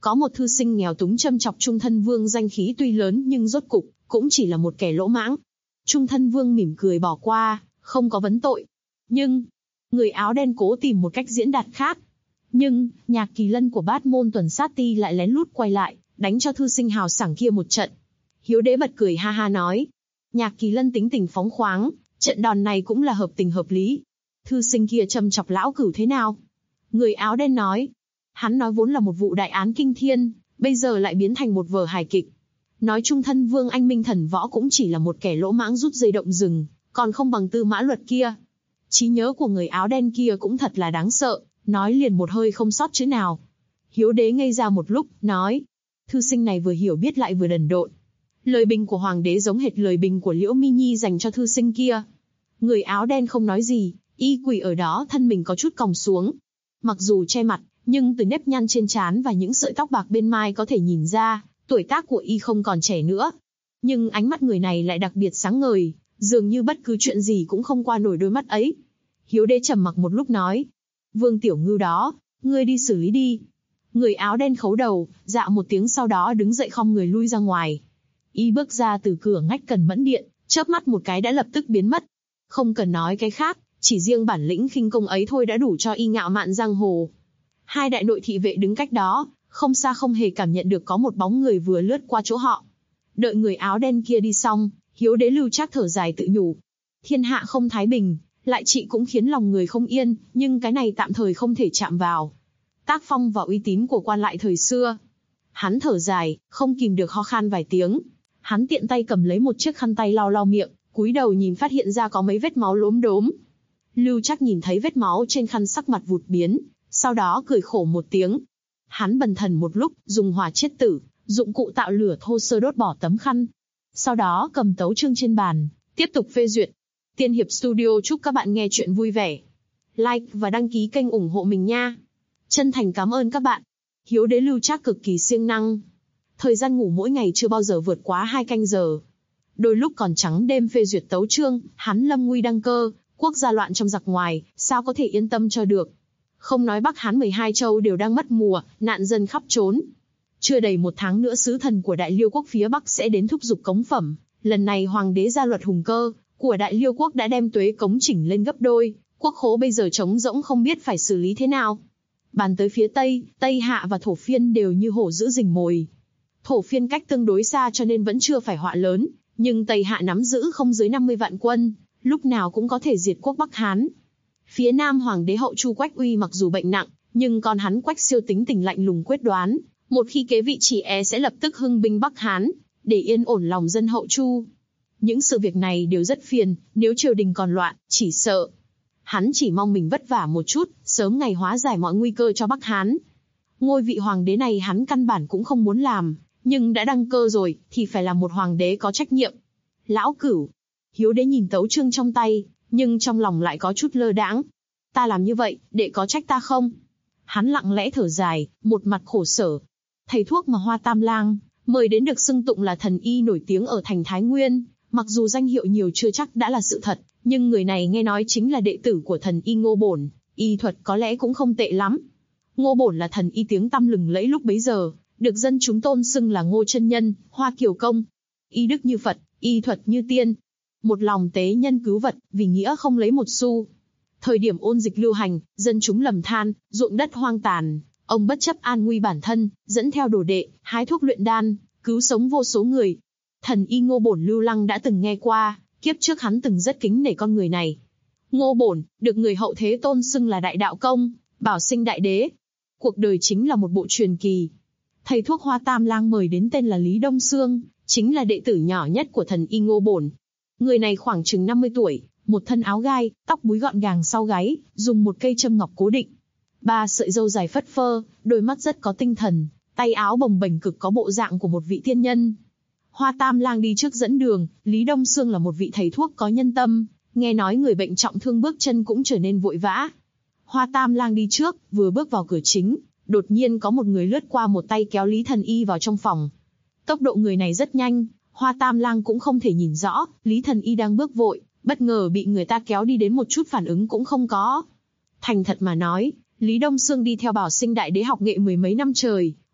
Có một thư sinh nghèo túng châm chọc Trung Thân Vương danh khí tuy lớn nhưng rốt cục cũng chỉ là một kẻ lỗ mãng. Trung Thân Vương mỉm cười bỏ qua, không có vấn tội. Nhưng người áo đen cố tìm một cách diễn đạt khác. Nhưng Nhạc Kỳ Lân của Bát Môn Tuần Sát Ti lại lén lút quay lại, đánh cho thư sinh hào sảng kia một trận. Hiếu Đế bật cười ha ha nói, Nhạc Kỳ Lân tính tình phóng khoáng, trận đòn này cũng là hợp tình hợp lý. Thư sinh kia châm chọc lão cửu thế nào? Người áo đen nói, hắn nói vốn là một vụ đại án kinh thiên, bây giờ lại biến thành một vở hài kịch. Nói Trung Thân Vương anh minh thần võ cũng chỉ là một kẻ lỗ mãng rút dây động rừng, còn không bằng Tư Mã Luật kia. Trí nhớ của người áo đen kia cũng thật là đáng sợ, nói liền một hơi không sót chữ nào. Hiếu Đế ngây ra một lúc, nói, thư sinh này vừa hiểu biết lại vừa đần độn. Lời bình của Hoàng đế giống hệt lời bình của Liễu Mi Nhi dành cho thư sinh kia. Người áo đen không nói gì, y quỳ ở đó, thân mình có chút còng xuống. Mặc dù che mặt, nhưng từ nếp nhăn trên trán và những sợi tóc bạc bên mai có thể nhìn ra, tuổi tác của y không còn trẻ nữa. Nhưng ánh mắt người này lại đặc biệt sáng ngời, dường như bất cứ chuyện gì cũng không qua nổi đôi mắt ấy. Hiếu Đế trầm mặc một lúc nói, Vương Tiểu Ngưu đó, ngươi đi xử lý đi. Người áo đen khấu đầu, dạ một tiếng, sau đó đứng dậy khom người lui ra ngoài. Y bước ra từ cửa ngách Cần Mẫn Điện, chớp mắt một cái đã lập tức biến mất. Không cần nói cái khác, chỉ riêng bản lĩnh khinh công ấy thôi đã đủ cho y ngạo mạn giang hồ. Hai đại nội thị vệ đứng cách đó, không xa không hề cảm nhận được có một bóng người vừa lướt qua chỗ họ. Đợi người áo đen kia đi xong, Hiếu Đế Lưu Trác thở dài tự nhủ, thiên hạ không thái bình, lại chị cũng khiến lòng người không yên, nhưng cái này tạm thời không thể chạm vào. Tác phong và uy tín của quan lại thời xưa. Hắn thở dài, không kìm được ho khan vài tiếng. Hắn tiện tay cầm lấy một chiếc khăn tay lau lau miệng, cúi đầu nhìn phát hiện ra có mấy vết máu lốm đốm. Lưu Trác nhìn thấy vết máu trên khăn sắc mặt vụt biến, sau đó cười khổ một tiếng. Hắn bần thần một lúc, dùng hỏa chiết tử, dụng cụ tạo lửa thô sơ đốt bỏ tấm khăn. Sau đó cầm tấu chương trên bàn, tiếp tục phê duyệt. Tiên Hiệp Studio chúc các bạn nghe chuyện vui vẻ. Like và đăng ký kênh ủng hộ mình nha. Chân thành cảm ơn các bạn. Hiếu Đế Lưu Trác cực kỳ siêng năng. Thời gian ngủ mỗi ngày chưa bao giờ vượt quá 2 canh giờ. Đôi lúc còn trắng đêm phê duyệt tấu chương, hắn lâm nguy đăng cơ, quốc gia loạn trong giặc ngoài, sao có thể yên tâm cho được. Không nói Bắc Hán 12 châu đều đang mất mùa, nạn dân khắp trốn. Chưa đầy 1 tháng nữa sứ thần của Đại Liêu quốc phía Bắc sẽ đến thúc giục cống phẩm. Lần này Hoàng đế ra luật hùng cơ, của Đại Liêu quốc đã đem tuế cống chỉnh lên gấp đôi, quốc khố bây giờ trống rỗng không biết phải xử lý thế nào. Bàn tới phía Tây, Tây Hạ và Thổ Phiên đều như hổ giữ rình mồi. Thổ Phiên cách tương đối xa cho nên vẫn chưa phải họa lớn, nhưng Tây Hạ nắm giữ không dưới 50 vạn quân, lúc nào cũng có thể diệt quốc Bắc Hán. Phía Nam Hoàng đế hậu Chu Quách Uy mặc dù bệnh nặng, nhưng con hắn Quách Siêu tính tình lạnh lùng quyết đoán, một khi kế vị chỉ sẽ lập tức hưng binh Bắc Hán, để yên ổn lòng dân hậu Chu. Những sự việc này đều rất phiền, nếu triều đình còn loạn, chỉ sợ. Hắn chỉ mong mình vất vả một chút, sớm ngày hóa giải mọi nguy cơ cho Bắc Hán. Ngôi vị hoàng đế này hắn căn bản cũng không muốn làm, nhưng đã đăng cơ rồi, thì phải là một hoàng đế có trách nhiệm. Lão Cửu. Hiếu Đế nhìn tấu chương trong tay, nhưng trong lòng lại có chút lơ đãng. Ta làm như vậy, đệ có trách ta không? Hắn lặng lẽ thở dài, một mặt khổ sở. Thầy thuốc mà Hoa Tam Lang mời đến được xưng tụng là thần y nổi tiếng ở thành Thái Nguyên, mặc dù danh hiệu nhiều chưa chắc đã là sự thật, nhưng người này nghe nói chính là đệ tử của thần y Ngô Bổn, y thuật có lẽ cũng không tệ lắm. Ngô Bổn là thần y tiếng tăm lừng lẫy lúc bấy giờ, được dân chúng tôn xưng là Ngô Chân Nhân, Hoa Kiều Công. Y đức như Phật, y thuật như tiên. Một lòng tế nhân cứu vật, vì nghĩa không lấy một xu. Thời điểm ôn dịch lưu hành, dân chúng lầm than, ruộng đất hoang tàn, ông bất chấp an nguy bản thân, dẫn theo đồ đệ, hái thuốc luyện đan, cứu sống vô số người. Thần y Ngô Bổn Lưu Lăng đã từng nghe qua, kiếp trước hắn từng rất kính nể con người này. Ngô Bổn, được người hậu thế tôn xưng là đại đạo công, bảo sinh đại đế. Cuộc đời chính là một bộ truyền kỳ. Thầy thuốc Hoa Tam Lang mời đến tên là Lý Đông Xương, chính là đệ tử nhỏ nhất của thần y Ngô Bổn. Người này khoảng chừng 50 tuổi, một thân áo gai, tóc búi gọn gàng sau gáy, dùng một cây châm ngọc cố định. 3 sợi râu dài phất phơ, đôi mắt rất có tinh thần, tay áo bồng bềnh cực có bộ dạng của một vị tiên nhân. Hoa Tam Lang đi trước dẫn đường, Lý Đông Xương là một vị thầy thuốc có nhân tâm, nghe nói người bệnh trọng thương bước chân cũng trở nên vội vã. Hoa Tam Lang đi trước, vừa bước vào cửa chính, đột nhiên có một người lướt qua một tay kéo Lý Thần Y vào trong phòng. Tốc độ người này rất nhanh, Hoa Tam Lang cũng không thể nhìn rõ, Lý Thần Y đang bước vội, bất ngờ bị người ta kéo đi đến một chút phản ứng cũng không có. Thành thật mà nói, Lý Đông Xương đi theo Bảo Sinh Đại Đế học nghệ 10 mấy năm trời,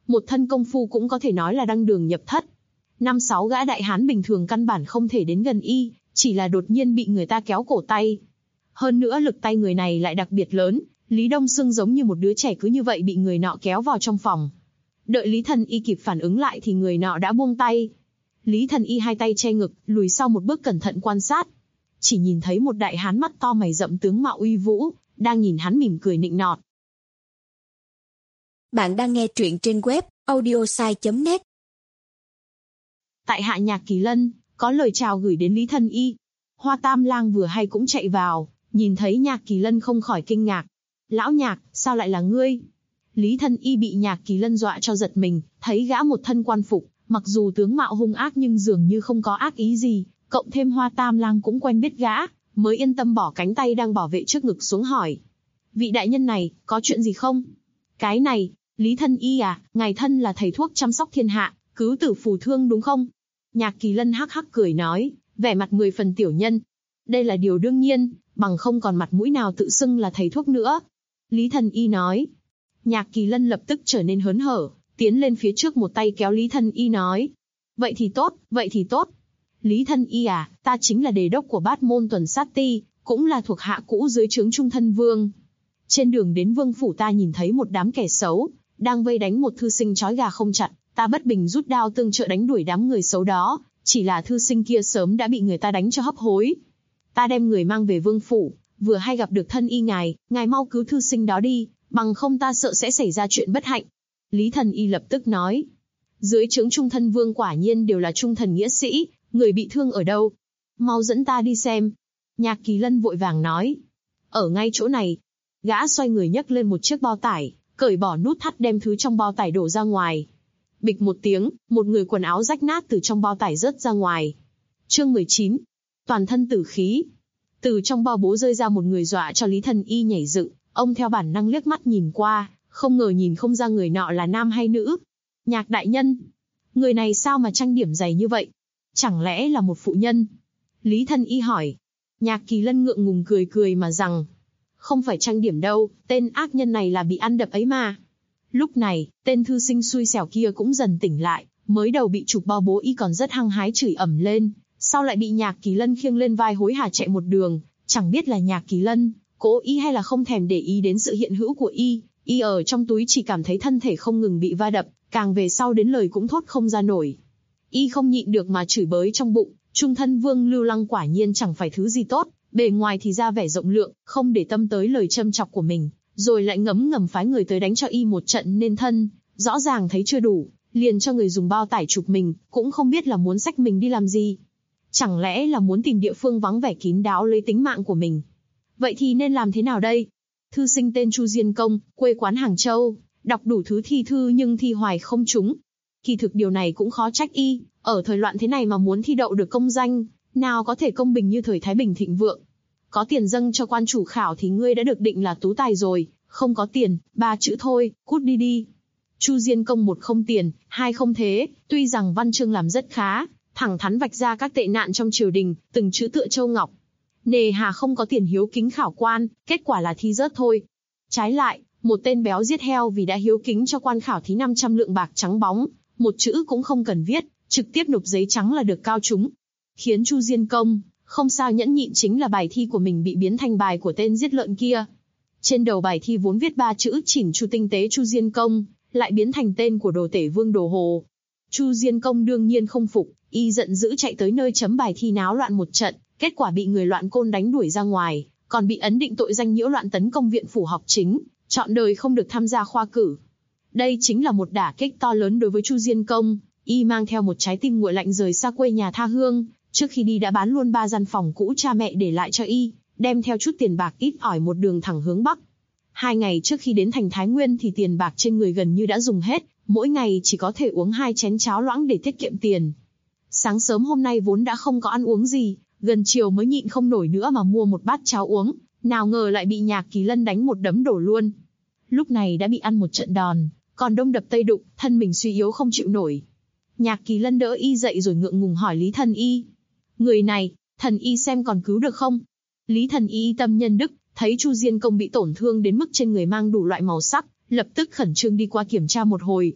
một thân công phu cũng có thể nói là đăng đường nhập thất. 5-6 gã đại hán bình thường căn bản không thể đến gần y, chỉ là đột nhiên bị người ta kéo cổ tay. Hơn nữa lực tay người này lại đặc biệt lớn, Lý Đông Sương giống như một đứa trẻ cứ như vậy bị người nọ kéo vào trong phòng. Đợi Lý Thần Y kịp phản ứng lại thì người nọ đã buông tay. Lý Thần Y hai tay che ngực, lùi sau một bước cẩn thận quan sát. Chỉ nhìn thấy một đại hán mắt to mày rậm tướng mạo uy vũ, đang nhìn hắn mỉm cười nịnh nọt. Bạn đang nghe truyện trên web audiosai.net. Tại hạ Nhạc Kỳ Lân, có lời chào gửi đến Lý Thần Y. Hoa Tam Lang vừa hay cũng chạy vào, nhìn thấy Nhạc Kỳ Lân không khỏi kinh ngạc. Lão Nhạc, sao lại là ngươi? Lý Thần Y bị Nhạc Kỳ Lân dọa cho giật mình, thấy gã một thân quan phục, mặc dù tướng mạo hung ác nhưng dường như không có ác ý gì, cộng thêm Hoa Tam Lang cũng quen biết gã, mới yên tâm bỏ cánh tay đang bảo vệ trước ngực xuống hỏi. Vị đại nhân này, có chuyện gì không? Cái này, Lý Thần Y à, ngài thân là thầy thuốc chăm sóc thiên hạ, cứu tử phù thương đúng không? Nhạc Kỳ Lân hắc hắc cười nói, vẻ mặt 10 phần tiểu nhân. Đây là điều đương nhiên, bằng không còn mặt mũi nào tự xưng là thầy thuốc nữa. Lý Thần Y nói. Nhạc Kỳ Lân lập tức trở nên hớn hở, tiến lên phía trước một tay kéo Lý Thần Y nói. Vậy thì tốt, vậy thì tốt. Lý Thần Y à, ta chính là đề đốc của Bát Môn Tuần Sát Ti, cũng là thuộc hạ cũ dưới trướng Trung Thân Vương. Trên đường đến vương phủ ta nhìn thấy một đám kẻ xấu, đang vây đánh một thư sinh trói gà không chặt, ta bất bình rút đao tương trợ đánh đuổi đám người xấu đó, chỉ là thư sinh kia sớm đã bị người ta đánh cho hấp hối. Ta đem người mang về vương phủ, vừa hay gặp được thân y ngài mau cứu thư sinh đó đi, bằng không ta sợ sẽ xảy ra chuyện bất hạnh. Lý Thần Y lập tức nói, dưới trướng Trung Thân Vương quả nhiên đều là trung thần nghĩa sĩ, người bị thương ở đâu? Mau dẫn ta đi xem. Nhạc Kỳ Lân vội vàng nói, ở ngay chỗ này. Gã xoay người nhấc lên một chiếc bao tải, cởi bỏ nút thắt đem thứ trong bao tải đổ ra ngoài. Bịch một tiếng, một người quần áo rách nát từ trong bao tải rớt ra ngoài. Chương 19. Toàn thân tử khí. Từ trong bao bố rơi ra một người dọa cho Lý Thần Y nhảy dựng, ông theo bản năng liếc mắt nhìn qua, không ngờ nhìn không ra người nọ là nam hay nữ. Nhạc đại nhân, người này sao mà trang điểm dày như vậy? Chẳng lẽ là một phụ nhân? Lý Thần Y hỏi. Nhạc Kỳ Lân ngượng ngùng cười cười mà rằng, không phải trang điểm đâu, tên ác nhân này là bị ăn đập ấy mà. Lúc này, tên thư sinh xui xẻo kia cũng dần tỉnh lại, mới đầu bị chụp bao bố y còn rất hăng hái chửi ầm lên, sau lại bị Nhạc Kỳ Lân khiêng lên vai hối hả chạy một đường, chẳng biết là Nhạc Kỳ Lân cố ý hay là không thèm để ý đến sự hiện hữu của y ở trong túi chỉ cảm thấy thân thể không ngừng bị va đập, càng về sau đến lời cũng thốt không ra nổi. Y không nhịn được mà chửi bới trong bụng, Trung Thân Vương Lưu Lăng quả nhiên chẳng phải thứ gì tốt, bề ngoài thì ra vẻ rộng lượng, không để tâm tới lời châm chọc của mình, rồi lại ngấm ngầm phái người tới đánh cho y một trận nên thân, rõ ràng thấy chưa đủ, liền cho người dùng bao tải chụp mình, cũng không biết là muốn xách mình đi làm gì. Chẳng lẽ là muốn tìm địa phương vắng vẻ kín đáo lấy tính mạng của mình? Vậy thì nên làm thế nào đây? Thư sinh tên Chu Diên Công, quê quán Hàng Châu, đọc đủ thứ thi thư nhưng thi hoài không trúng. Kỳ thực điều này cũng khó trách y, ở thời loạn thế này mà muốn thi đậu được công danh, nào có thể công bình như thời Thái Bình thịnh vượng. Có tiền dâng cho quan chủ khảo thì ngươi đã được định là tú tài rồi, không có tiền, 3 chữ thôi, cút đi đi. Chu Diên Công 1 không tiền, 2 không thế, tuy rằng văn chương làm rất khá, thẳng thắn vạch ra các tệ nạn trong triều đình, từng chữ tựa châu ngọc. Nề hà không có tiền hiếu kính khảo quan, kết quả là thi rớt thôi. Trái lại, một tên béo giết heo vì đã hiếu kính cho quan khảo thí 500 lượng bạc trắng bóng, một chữ cũng không cần viết, trực tiếp nộp giấy trắng là được cao trúng. Khiến Chu Diên Công không sao nhẫn nhịn chính là bài thi của mình bị biến thành bài của tên giết lợn kia. Trên đầu bài thi vốn viết 3 chữ chỉn chu tinh tế Chu Diên Công, lại biến thành tên của đồ tể Vương Đồ Hồ. Chu Diên Công đương nhiên không phục, y giận dữ chạy tới nơi chấm bài thi náo loạn một trận, kết quả bị người loạn côn đánh đuổi ra ngoài, còn bị ấn định tội danh nhiễu loạn tấn công viện phủ học chính, trọn đời không được tham gia khoa cử. Đây chính là một đả kích to lớn đối với Chu Diên Công, y mang theo một trái tim nguội lạnh rời xa quê nhà tha hương, trước khi đi đã bán luôn 3 gian phòng cũ cha mẹ để lại cho y, đem theo chút tiền bạc ít ỏi một đường thẳng hướng Bắc. 2 ngày trước khi đến thành Thái Nguyên thì tiền bạc trên người gần như đã dùng hết, mỗi ngày chỉ có thể uống 2 chén cháo loãng để tiết kiệm tiền. Sáng sớm hôm nay vốn đã không có ăn uống gì, gần chiều mới nhịn không nổi nữa mà mua một bát cháo uống, nào ngờ lại bị Nhạc Kỳ Lân đánh một đấm đổ luôn. Lúc này đã bị ăn một trận đòn, còn đông đập tây đụng, thân mình suy yếu không chịu nổi. Nhạc Kỳ Lân đỡ y dậy rồi ngượng ngùng hỏi Lý Thần Y. Người này, thần y xem còn cứu được không? Lý Thần Y tâm nhân đức, thấy Chu Diên Công bị tổn thương đến mức trên người mang đủ loại màu sắc, lập tức khẩn trương đi qua kiểm tra một hồi.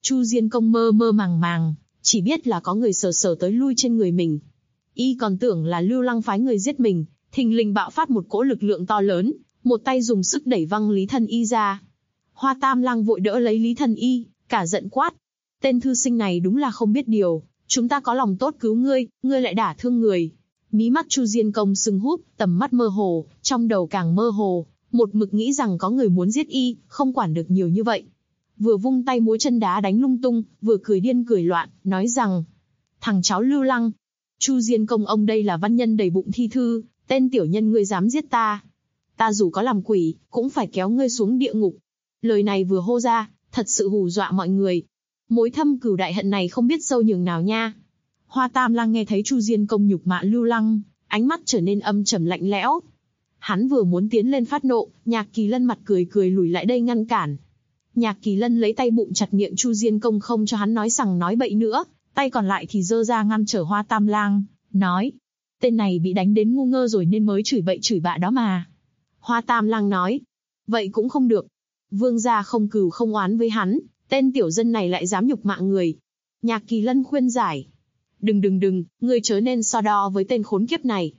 Chu Diên Công mơ mơ màng màng, chỉ biết là có người sờ sờ tới lui trên người mình. Y còn tưởng là Lưu Lăng phái người giết mình, thình lình bạo phát một cỗ lực lượng to lớn, một tay dùng sức đẩy văng Lý Thần Y ra. Hoa Tam Lang vội đỡ lấy Lý Thần Y, cả giận quát. Tên thư sinh này đúng là không biết điều, chúng ta có lòng tốt cứu ngươi, ngươi lại đả thương người. Mí mắt Chu Diên Công sưng húp, tầm mắt mơ hồ, trong đầu càng mơ hồ, một mực nghĩ rằng có người muốn giết y, không quản được nhiều như vậy. Vừa vung tay múa chân đá đánh lung tung, vừa cười điên cười loạn, nói rằng: thằng cháu Lưu Lăng, Chu Diên Công ông đây là văn nhân đầy bụng thi thư, tên tiểu nhân ngươi dám giết ta. Ta dù có làm quỷ, cũng phải kéo ngươi xuống địa ngục. Lời này vừa hô ra, thật sự hù dọa mọi người. Mối thâm cừu đại hận này không biết sâu nhường nào nha. Hoa Tam Lang nghe thấy Chu Diên Công nhục mạ Lưu Lăng, ánh mắt trở nên âm trầm lạnh lẽo. Hắn vừa muốn tiến lên phát nộ, Nhạc Kỳ Lân mặt cười cười lùi lại đây ngăn cản. Nhạc Kỳ Lân lấy tay bụng chặt miệng Chu Diên Công không cho hắn nói sằng nói bậy nữa, tay còn lại thì giơ ra ngăn trở Hoa Tam Lang, nói: tên này bị đánh đến ngu ngơ rồi nên mới chửi bậy chửi bạ đó mà. Hoa Tam Lang nói: vậy cũng không được. Vương gia không cừu không oán với hắn, tên tiểu dân này lại dám nhục mạ người. Nhạc Kỳ Lân khuyên giải: đừng, ngươi chớ nên so đo với tên khốn kiếp này.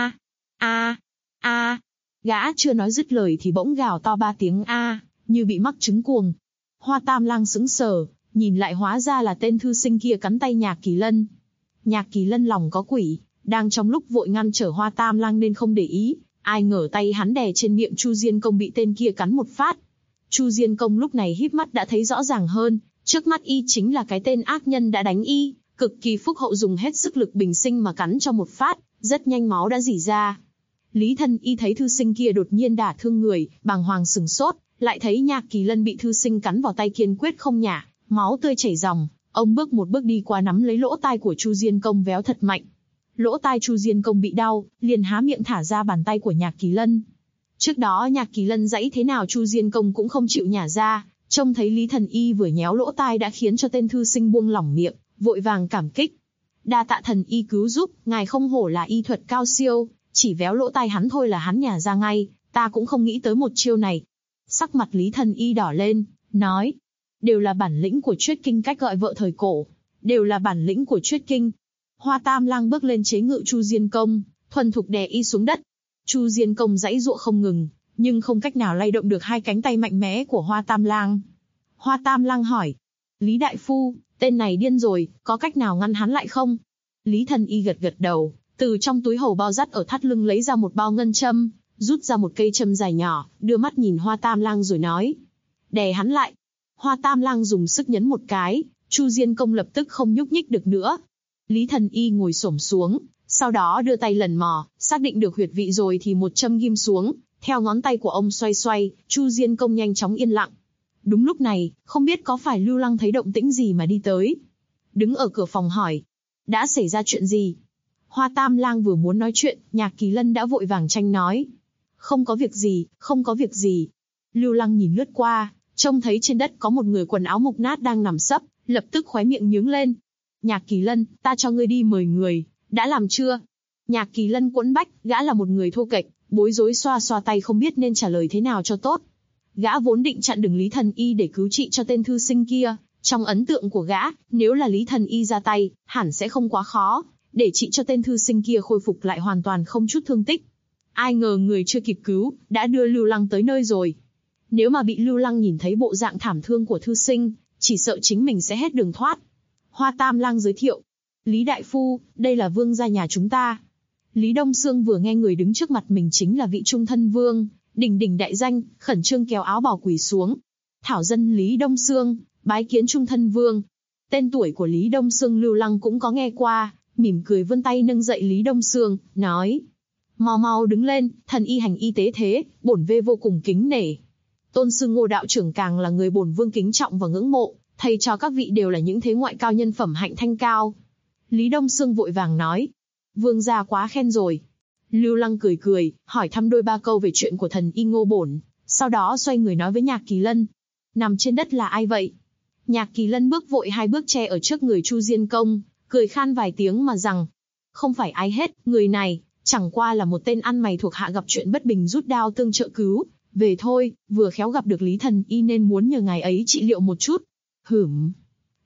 A. Gã chưa nói dứt lời thì bỗng gào to 3 tiếng a, như bị mắc chứng cuồng. Hoa Tam Lang sững sờ, nhìn lại hóa ra là tên thư sinh kia cắn tay Nhạc Kỳ Lân. Nhạc Kỳ Lân lòng có quỷ, đang trong lúc vội ngăn trở Hoa Tam Lang nên không để ý, ai ngờ tay hắn đè trên miệng Chu Diên Công bị tên kia cắn một phát. Chu Diên Công lúc này híp mắt đã thấy rõ ràng hơn, trước mắt y chính là cái tên ác nhân đã đánh y, cực kỳ phúc hậu dùng hết sức lực bình sinh mà cắn cho một phát, rất nhanh máu đã rỉ ra. Lý Thần Y thấy thư sinh kia đột nhiên đả thương người, bàng hoàng sửng sốt, lại thấy Nhạc Kỳ Lân bị thư sinh cắn vào tay kiên quyết không nhả, máu tươi chảy ròng, ông bước một bước đi qua nắm lấy lỗ tai của Chu Diên Công véo thật mạnh. Lỗ tai Chu Diên Công bị đau, liền há miệng thả ra bàn tay của Nhạc Kỳ Lân. Trước đó Nhạc Kỳ Lân giãy thế nào Chu Diên Công cũng không chịu nhả ra, trông thấy Lý Thần Y vừa nhéo lỗ tai đã khiến cho tên thư sinh buông lỏng miệng, vội vàng cảm kích. Đa tạ thần y cứu giúp, ngài không hổ là y thuật cao siêu, chỉ véo lỗ tai hắn thôi là hắn nhả ra ngay, ta cũng không nghĩ tới một chiêu này. Sắc mặt Lý Thần Y đỏ lên, nói: đều là bản lĩnh của Truyết Kinh cách gọi vợ thời cổ, đều là bản lĩnh của Truyết Kinh. Hoa Tam Lang bước lên chế ngự Chu Diên Công, thuần thục đè y xuống đất. Chu Diên Công giãy giụa không ngừng, nhưng không cách nào lay động được hai cánh tay mạnh mẽ của Hoa Tam Lang. Hoa Tam Lang hỏi: Lý đại phu, tên này điên rồi, có cách nào ngăn hắn lại không? Lý Thần Y gật gật đầu, từ trong túi hầu bao dắt ở thắt lưng lấy ra một bao ngân châm, rút ra một cây châm dài nhỏ, đưa mắt nhìn Hoa Tam Lang rồi nói: đè hắn lại. Hoa Tam Lang dùng sức nhấn một cái, Chu Diên Công lập tức không nhúc nhích được nữa. Lý Thần Y ngồi xổm xuống, sau đó đưa tay lần mò, xác định được huyệt vị rồi thì một châm ghim xuống, theo ngón tay của ông xoay xoay, Chu Diên Công nhanh chóng yên lặng. Đúng lúc này, không biết có phải Lưu Lăng thấy động tĩnh gì mà đi tới. Đứng ở cửa phòng hỏi: đã xảy ra chuyện gì? Hoa Tam Lang vừa muốn nói chuyện, Nhạc Kỳ Lân đã vội vàng tranh nói: không có việc gì, không có việc gì. Lưu Lăng nhìn lướt qua, trông thấy trên đất có một người quần áo mục nát đang nằm sấp, lập tức khóe miệng nhướng lên. Nhạc Kỳ Lân, ta cho ngươi đi mời người, đã làm chưa? Nhạc Kỳ Lân quẫn bách, gã là một người thô kệch, bối rối xoa xoa tay không biết nên trả lời thế nào cho tốt. Gã vốn định chặn đường Lý Thần Y để cứu trị cho tên thư sinh kia, trong ấn tượng của gã, nếu là Lý Thần Y ra tay, hẳn sẽ không quá khó, để trị cho tên thư sinh kia khôi phục lại hoàn toàn không chút thương tích. Ai ngờ người chưa kịp cứu, đã đưa Lưu Lăng tới nơi rồi. Nếu mà bị Lưu Lăng nhìn thấy bộ dạng thảm thương của thư sinh, chỉ sợ chính mình sẽ hết đường thoát. Hoa Tam Lang giới thiệu: Lý đại phu, đây là vương gia nhà chúng ta. Lý Đông Xương vừa nghe người đứng trước mặt mình chính là vị Trung Thân Vương, đỉnh đỉnh đại danh, khẩn trương kéo áo bào quỳ xuống. Thảo dân Lý Đông Xương, bái kiến Trung Thân Vương. Tên tuổi của Lý Đông Xương Lưu Lăng cũng có nghe qua, mỉm cười vươn tay nâng dậy Lý Đông Xương, nói: mau mau đứng lên, thần y hành y tế thế, bổn vê vô cùng kính nể. Tôn sư Ngô đạo trưởng càng là người bổn vương kính trọng và ngưỡng mộ, thầy cho các vị đều là những thế ngoại cao nhân phẩm hạnh thanh cao. Lý Đông Xương vội vàng nói: vương gia quá khen rồi. Lưu Lăng cười cười, hỏi thăm đôi ba câu về chuyện của thần y Ngô bổn, sau đó xoay người nói với Nhạc Kỳ Lân: nằm trên đất là ai vậy? Nhạc Kỳ Lân bước vội 2 bước che ở trước người Chu Diên Công, cười khan vài tiếng mà rằng: không phải ai hết, người này chẳng qua là một tên ăn mày thuộc hạ gặp chuyện bất bình rút đao tương trợ cứu về thôi, vừa khéo gặp được Lý Thần Y nên muốn nhờ ngài ấy trị liệu một chút.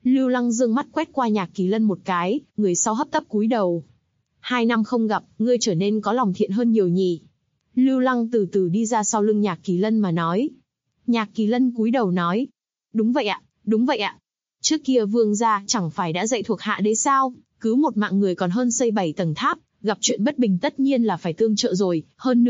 Lưu Lăng dương mắt quét qua Nhạc Kỳ Lân một cái, người sau hấp tấp cúi đầu. 2 năm không gặp, ngươi trở nên có lòng thiện hơn nhiều nhỉ. Lưu Lăng từ từ đi ra sau lưng Nhạc Kỳ Lân mà nói. Nhạc Kỳ Lân cúi đầu nói. Đúng vậy ạ, đúng vậy ạ. Trước kia vương gia chẳng phải đã dạy thuộc hạ đấy sao, cứu một mạng người còn hơn xây 7 tầng tháp, gặp chuyện bất bình tất nhiên là phải tương trợ rồi, hơn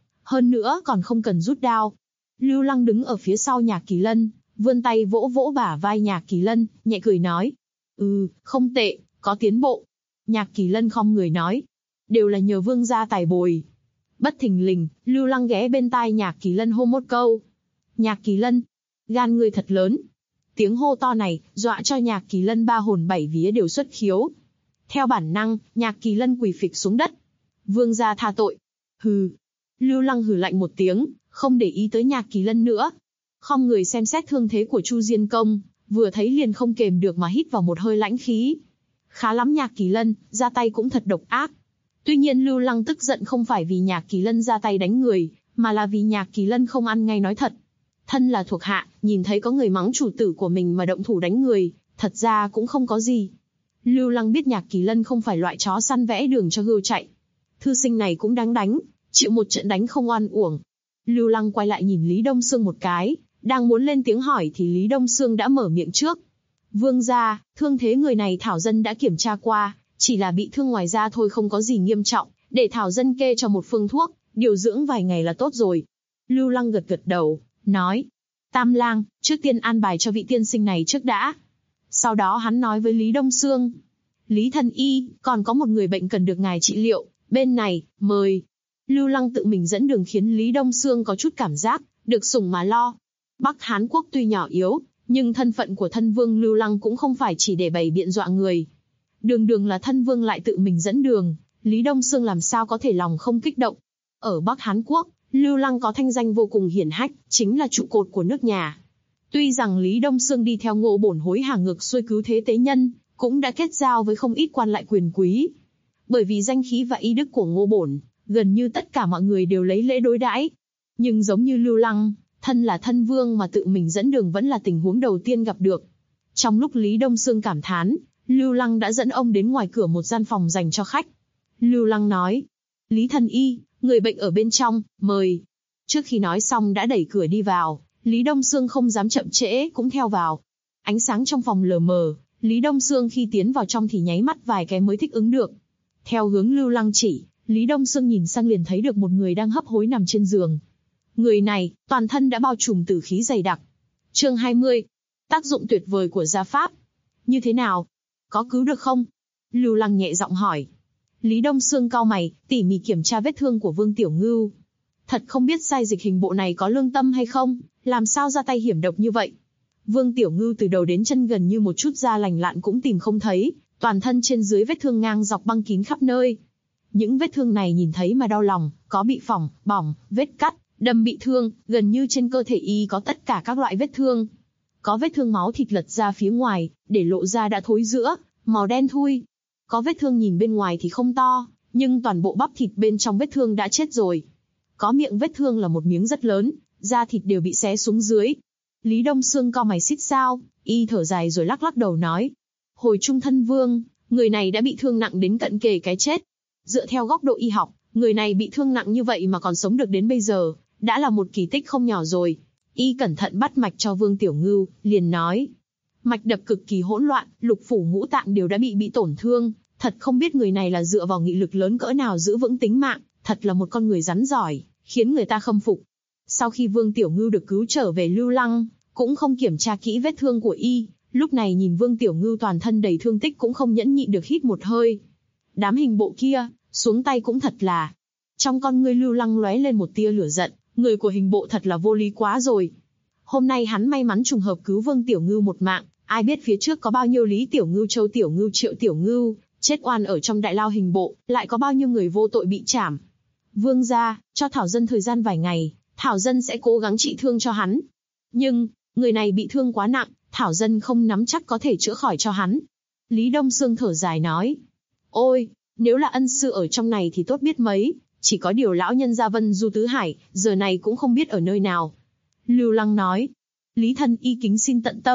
nữa còn không cần rút đao. Lưu Lăng đứng ở phía sau Nhạc Kỳ Lân, vươn tay vỗ vỗ bả vai Nhạc Kỳ Lân, nhẹ cười nói. Không tệ, có tiến bộ. Nhạc Kỳ Lân khom người nói. Đều là nhờ vương gia tài bồi. Bất thình lình, Lưu Lăng ghé bên tai Nhạc Kỳ Lân hô một câu. Nhạc Kỳ Lân, gan ngươi thật lớn. Tiếng hô to này, dọa cho Nhạc Kỳ Lân 3 hồn 7 vía đều xuất khiếu. Theo bản năng, Nhạc Kỳ Lân quỳ phịch xuống đất. Vương gia tha tội. Hừ. Lưu Lăng hừ lạnh một tiếng, không để ý tới Nhạc Kỳ Lân nữa. Khom người xem xét thương thế của Chu Diên Công, vừa thấy liền không kềm được mà hít vào một hơi lãnh khí. Khá lắm Nhạc Kỳ Lân, ra tay cũng thật độc ác. Tuy nhiên Lưu Lăng tức giận không phải vì Nhạc Kỳ Lân ra tay đánh người, mà là vì Nhạc Kỳ Lân không ăn ngay nói thật. Thân là thuộc hạ, nhìn thấy có người mắng chủ tử của mình mà động thủ đánh người, thật ra cũng không có gì. Lưu Lăng biết Nhạc Kỳ Lân không phải loại chó săn vẽ đường cho gươm chạy. Thư sinh này cũng đáng đánh, chịu một trận đánh không oan uổng. Lưu Lăng quay lại nhìn Lý Đông Xương một cái, đang muốn lên tiếng hỏi thì Lý Đông Xương đã mở miệng trước. Vương gia, thương thế người này Thảo Dân đã kiểm tra qua, chỉ là bị thương ngoài da thôi, không có gì nghiêm trọng, để Thảo Dân kê cho một phương thuốc, điều dưỡng vài ngày là tốt rồi. Lưu Lăng gật gật đầu, nói. Tam lang, trước tiên an bài cho vị tiên sinh này trước đã. Sau đó hắn nói với Lý Đông Xương. Lý thần y, còn có một người bệnh cần được ngài trị liệu, bên này, mời. Lưu Lăng tự mình dẫn đường khiến Lý Đông Xương có chút cảm giác, được sủng mà lo. Bắc Hán quốc tuy nhỏ yếu, nhưng thân phận của thân vương Lưu Lăng cũng không phải chỉ để bày biện dọa người. Đường đường là thân vương lại tự mình dẫn đường, Lý Đông Xương làm sao có thể lòng không kích động. Ở Bắc Hán quốc, Lưu Lăng có thanh danh vô cùng hiển hách, chính là trụ cột của nước nhà. Tuy rằng Lý Đông Xương đi theo Ngô Bổn hối hả ngược xuôi cứu thế tế nhân, cũng đã kết giao với không ít quan lại quyền quý. Bởi vì danh khí và y đức của Ngô Bổn, gần như tất cả mọi người đều lấy lễ đối đãi. Nhưng giống như Lưu Lăng, thân là thân vương mà tự mình dẫn đường vẫn là tình huống đầu tiên gặp được. Trong lúc Lý Đông Xương cảm thán, Lưu Lăng đã dẫn ông đến ngoài cửa một gian phòng dành cho khách. Lưu Lăng nói, Lý thần y, người bệnh ở bên trong, mời. Trước khi nói xong đã đẩy cửa đi vào, Lý Đông Xương không dám chậm trễ cũng theo vào. Ánh sáng trong phòng lờ mờ, Lý Đông Xương khi tiến vào trong thì nháy mắt vài cái mới thích ứng được. Theo hướng Lưu Lăng chỉ, Lý Đông Xương nhìn sang liền thấy được một người đang hấp hối nằm trên giường. Người này, toàn thân đã bao trùm tử khí dày đặc. Chương 20. Tác dụng tuyệt vời của gia pháp. Như thế nào? Có cứu được không? Lưu Lăng nhẹ giọng hỏi. Lý Đông Xương cau mày, tỉ mỉ kiểm tra vết thương của Vương Tiểu Ngưu. Thật không biết sai dịch hình bộ này có lương tâm hay không, làm sao ra tay hiểm độc như vậy. Vương Tiểu Ngưu từ đầu đến chân gần như một chút da lành lặn cũng tìm không thấy, toàn thân trên dưới vết thương ngang dọc băng kín khắp nơi. Những vết thương này nhìn thấy mà đau lòng, có bị phỏng, bỏng, vết cắt, đâm bị thương, gần như trên cơ thể y có tất cả các loại vết thương. Có vết thương máu thịt lật ra phía ngoài, để lộ ra đã thối rữa, màu đen thui. Có vết thương nhìn bên ngoài thì không to, nhưng toàn bộ bắp thịt bên trong vết thương đã chết rồi. Có miệng vết thương là một miếng rất lớn, da thịt đều bị xé xuống dưới. Lý Đông Xương cau mày xít sao, y thở dài rồi lắc lắc đầu nói. Hồi trung thân vương, người này đã bị thương nặng đến cận kề cái chết. Dựa theo góc độ y học, người này bị thương nặng như vậy mà còn sống được đến bây giờ, đã là một kỳ tích không nhỏ rồi. Y cẩn thận bắt mạch cho Vương Tiểu Ngưu, liền nói. Mạch đập cực kỳ hỗn loạn, lục phủ ngũ tạng đều đã bị tổn thương, thật không biết người này là dựa vào nghị lực lớn cỡ nào giữ vững tính mạng, thật là một con người rắn giỏi, khiến người ta khâm phục. Sau khi Vương Tiểu Ngưu được cứu trở về, Lưu Lăng cũng không kiểm tra kỹ vết thương của y, lúc này nhìn Vương Tiểu Ngưu toàn thân đầy thương tích cũng không nhẫn nhịn được hít một hơi. Đám hình bộ kia, xuống tay cũng thật là. Trong con ngươi Lưu Lăng lóe lên một tia lửa giận, người của hình bộ thật là vô lý quá rồi. Hôm nay hắn may mắn trùng hợp cứu Vương Tiểu Ngưu một mạng, ai biết phía trước có bao nhiêu Lý Tiểu Ngưu, Châu Tiểu Ngưu, Triệu Tiểu Ngưu chết oan ở trong đại lao hình bộ, lại có bao nhiêu người vô tội bị trảm. Vương gia, cho Thảo Dân thời gian vài ngày, Thảo Dân sẽ cố gắng trị thương cho hắn. Nhưng, người này bị thương quá nặng, Thảo Dân không nắm chắc có thể chữa khỏi cho hắn. Lý Đông Xương thở dài nói. Ôi, nếu là ân sư ở trong này thì tốt biết mấy, chỉ có điều lão nhân gia Vân Du Tứ Hải, giờ này cũng không biết ở nơi nào. Lưu Lăng nói. Lý thần y kính xin tận tâm,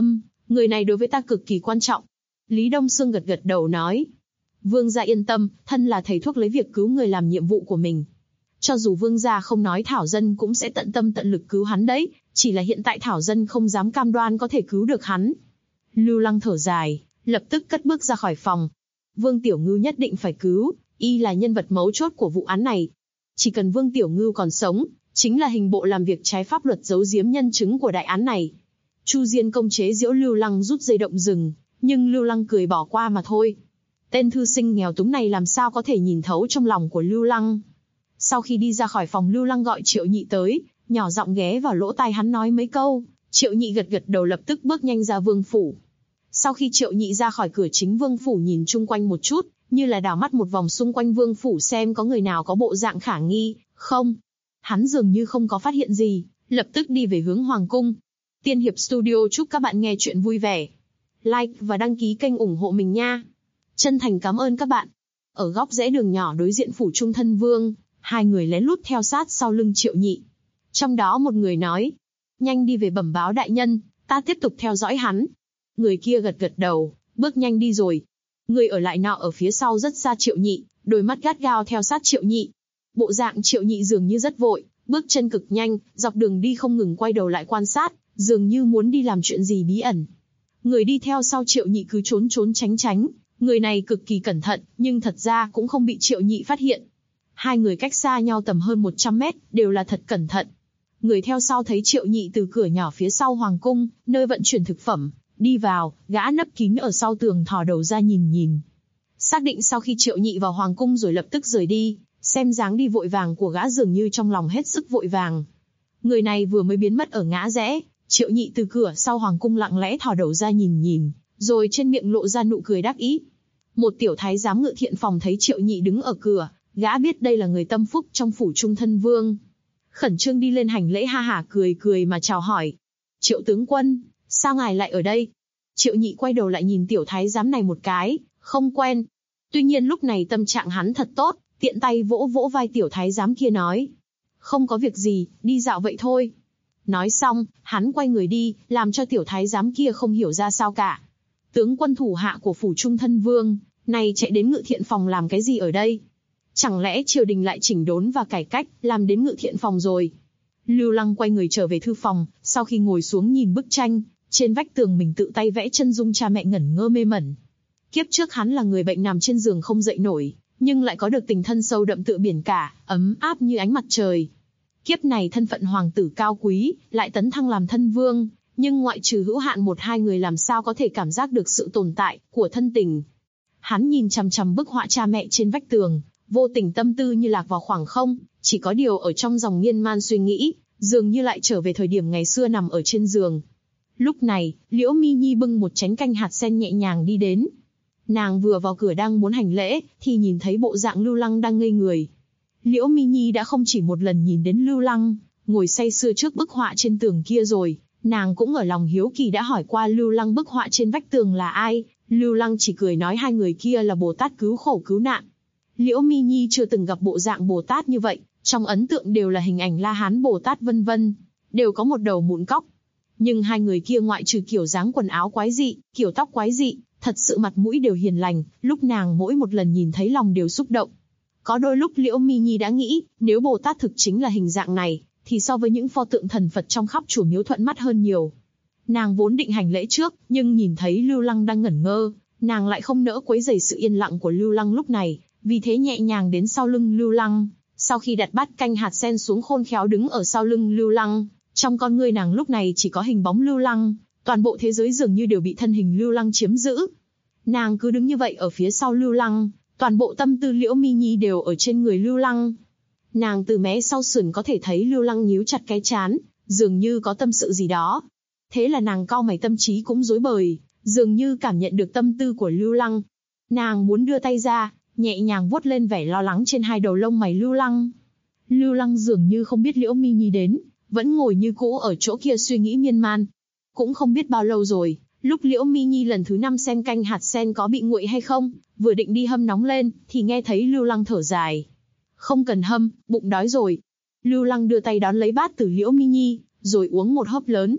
Người này đối với ta cực kỳ quan trọng. Lý Đông Sương gật gật đầu nói. Vương gia yên tâm, thân là thầy thuốc lấy việc cứu người làm nhiệm vụ của mình. Cho dù vương gia không nói Thảo Dân cũng sẽ tận tâm tận lực cứu hắn đấy, chỉ là hiện tại Thảo Dân không dám cam đoan có thể cứu được hắn. Lưu Lăng thở dài, lập tức cất bước ra khỏi phòng. Vương Tiểu Ngưu nhất định phải cứu, y là nhân vật mấu chốt của vụ án này. Chỉ cần Vương Tiểu Ngưu còn sống, chính là hình bộ làm việc trái pháp luật giấu giếm nhân chứng của đại án này. Chu Diên công chế giễu Lưu Lăng rút dây động rừng, nhưng Lưu Lăng cười bỏ qua mà thôi. Tên thư sinh nghèo túng này làm sao có thể nhìn thấu trong lòng của Lưu Lăng. Sau khi đi ra khỏi phòng, Lưu Lăng gọi Triệu Nhị tới, nhỏ giọng ghé vào lỗ tai hắn nói mấy câu. Triệu Nhị gật gật đầu, lập tức bước nhanh ra vương phủ. Sau khi Triệu Nhị ra khỏi cửa chính vương phủ, nhìn chung quanh một chút, như là đảo mắt một vòng xung quanh vương phủ xem có người nào có bộ dạng khả nghi, không. Hắn dường như không có phát hiện gì, lập tức đi về hướng Hoàng cung. Tiên Hiệp Studio chúc các bạn nghe chuyện vui vẻ. Like và đăng ký kênh ủng hộ mình nha. Chân thành cảm ơn các bạn. Ở góc rẽ đường nhỏ đối diện phủ Trung Thân Vương, hai người lén lút theo sát sau lưng Triệu Nhị. Trong đó một người nói, nhanh đi về bẩm báo đại nhân, ta tiếp tục theo dõi hắn. Người kia gật gật đầu, bước nhanh đi rồi. Người ở lại nọ ở phía sau rất xa Triệu Nhị, đôi mắt gắt gao theo sát Triệu Nhị. Bộ dạng Triệu Nhị dường như rất vội, bước chân cực nhanh, dọc đường đi không ngừng quay đầu lại quan sát, dường như muốn đi làm chuyện gì bí ẩn. Người đi theo sau Triệu Nhị cứ trốn trốn tránh tránh, người này cực kỳ cẩn thận, nhưng thật ra cũng không bị Triệu Nhị phát hiện. Hai người cách xa nhau tầm hơn 100 mét, đều là thật cẩn thận. Người theo sau thấy Triệu Nhị từ cửa nhỏ phía sau hoàng cung, nơi vận chuyển thực phẩm, đi vào, gã nấp kín ở sau tường thò đầu ra nhìn. Xác định sau khi Triệu Nhị vào hoàng cung rồi lập tức rời đi, xem dáng đi vội vàng của gã dường như trong lòng hết sức vội vàng. Người này vừa mới biến mất ở ngã rẽ, Triệu Nhị từ cửa sau hoàng cung lặng lẽ thò đầu ra nhìn, rồi trên miệng lộ ra nụ cười đắc ý. Một tiểu thái giám ngự thiện phòng thấy Triệu Nhị đứng ở cửa, gã biết đây là người tâm phúc trong phủ Trung Thân Vương. Khẩn trương đi lên hành lễ, ha hả cười mà chào hỏi. Triệu tướng quân, sao ngài lại ở đây? Triệu Nhị quay đầu lại nhìn tiểu thái giám này một cái, không quen. Tuy nhiên lúc này tâm trạng hắn thật tốt, tiện tay vỗ vỗ vai tiểu thái giám kia nói. Không có việc gì, đi dạo vậy thôi. Nói xong, hắn quay người đi, làm cho tiểu thái giám kia không hiểu ra sao cả. Tướng quân thủ hạ của phủ Trung Thân Vương, này chạy đến ngự thiện phòng làm cái gì ở đây? Chẳng lẽ triều đình lại chỉnh đốn và cải cách, làm đến ngự thiện phòng rồi? Lưu Lăng quay người trở về thư phòng, sau khi ngồi xuống nhìn bức tranh, trên vách tường mình tự tay vẽ chân dung cha mẹ, ngẩn ngơ mê mẩn. Kiếp trước hắn là người bệnh nằm trên giường không dậy nổi, nhưng lại có được tình thân sâu đậm tựa biển cả, ấm áp như ánh mặt trời. Kiếp này thân phận hoàng tử cao quý, lại tấn thăng làm thân vương, nhưng ngoại trừ hữu hạn một hai người làm sao có thể cảm giác được sự tồn tại của thân tình. Hắn nhìn chằm chằm bức họa cha mẹ trên vách tường, vô tình tâm tư như lạc vào khoảng không, chỉ có điều ở trong dòng miên man suy nghĩ, dường như lại trở về thời điểm ngày xưa nằm ở trên giường. Lúc này, Liễu Mi Nhi bưng một chén canh hạt sen nhẹ nhàng đi đến. Nàng vừa vào cửa đang muốn hành lễ, thì nhìn thấy bộ dạng Lưu Lăng đang ngây người. Liễu Mi Nhi đã không chỉ một lần nhìn đến Lưu Lăng, ngồi say sưa trước bức họa trên tường kia rồi, nàng cũng ở lòng hiếu kỳ đã hỏi qua Lưu Lăng bức họa trên vách tường là ai. Lưu Lăng chỉ cười nói hai người kia là Bồ Tát cứu khổ cứu nạn. Liễu Mi Nhi chưa từng gặp bộ dạng Bồ Tát như vậy, trong ấn tượng đều là hình ảnh La Hán Bồ Tát vân vân, đều có một đầu mụn cóc. Nhưng hai người kia ngoại trừ kiểu dáng quần áo quái dị, kiểu tóc quái dị, thật sự mặt mũi đều hiền lành, lúc nàng mỗi một lần nhìn thấy lòng đều xúc động. Có đôi lúc Liễu Mi Nhi đã nghĩ, nếu Bồ Tát thực chính là hình dạng này, thì so với những pho tượng thần Phật trong khắp chùa miếu thuận mắt hơn nhiều. Nàng vốn định hành lễ trước, nhưng nhìn thấy Lưu Lăng đang ngẩn ngơ, nàng lại không nỡ quấy rầy sự yên lặng của Lưu Lăng lúc này, vì thế nhẹ nhàng đến sau lưng Lưu Lăng. Sau khi đặt bát canh hạt sen xuống, khôn khéo đứng ở sau lưng Lưu Lăng, trong con ngươi nàng lúc này chỉ có hình bóng Lưu Lăng, toàn bộ thế giới dường như đều bị thân hình Lưu Lăng chiếm giữ. Nàng cứ đứng như vậy ở phía sau Lưu Lăng, toàn bộ tâm tư Liễu Mi Nhi đều ở trên người Lưu Lăng. Nàng từ mé sau sườn có thể thấy Lưu Lăng nhíu chặt cái trán, dường như có tâm sự gì đó. Thế là nàng cau mày, tâm trí cũng rối bời, dường như cảm nhận được tâm tư của Lưu Lăng. Nàng muốn đưa tay ra, nhẹ nhàng vuốt lên vẻ lo lắng trên hai đầu lông mày Lưu Lăng. Lưu Lăng dường như không biết Liễu Mi Nhi đến, vẫn ngồi như cũ ở chỗ kia suy nghĩ miên man. Cũng không biết bao lâu rồi, lúc Liễu Mi Nhi lần thứ 5 xem canh hạt sen có bị nguội hay không, vừa định đi hâm nóng lên, thì nghe thấy Lưu Lăng thở dài. Không cần hâm, bụng đói rồi. Lưu Lăng đưa tay đón lấy bát từ Liễu Mi Nhi, rồi uống một hớp lớn.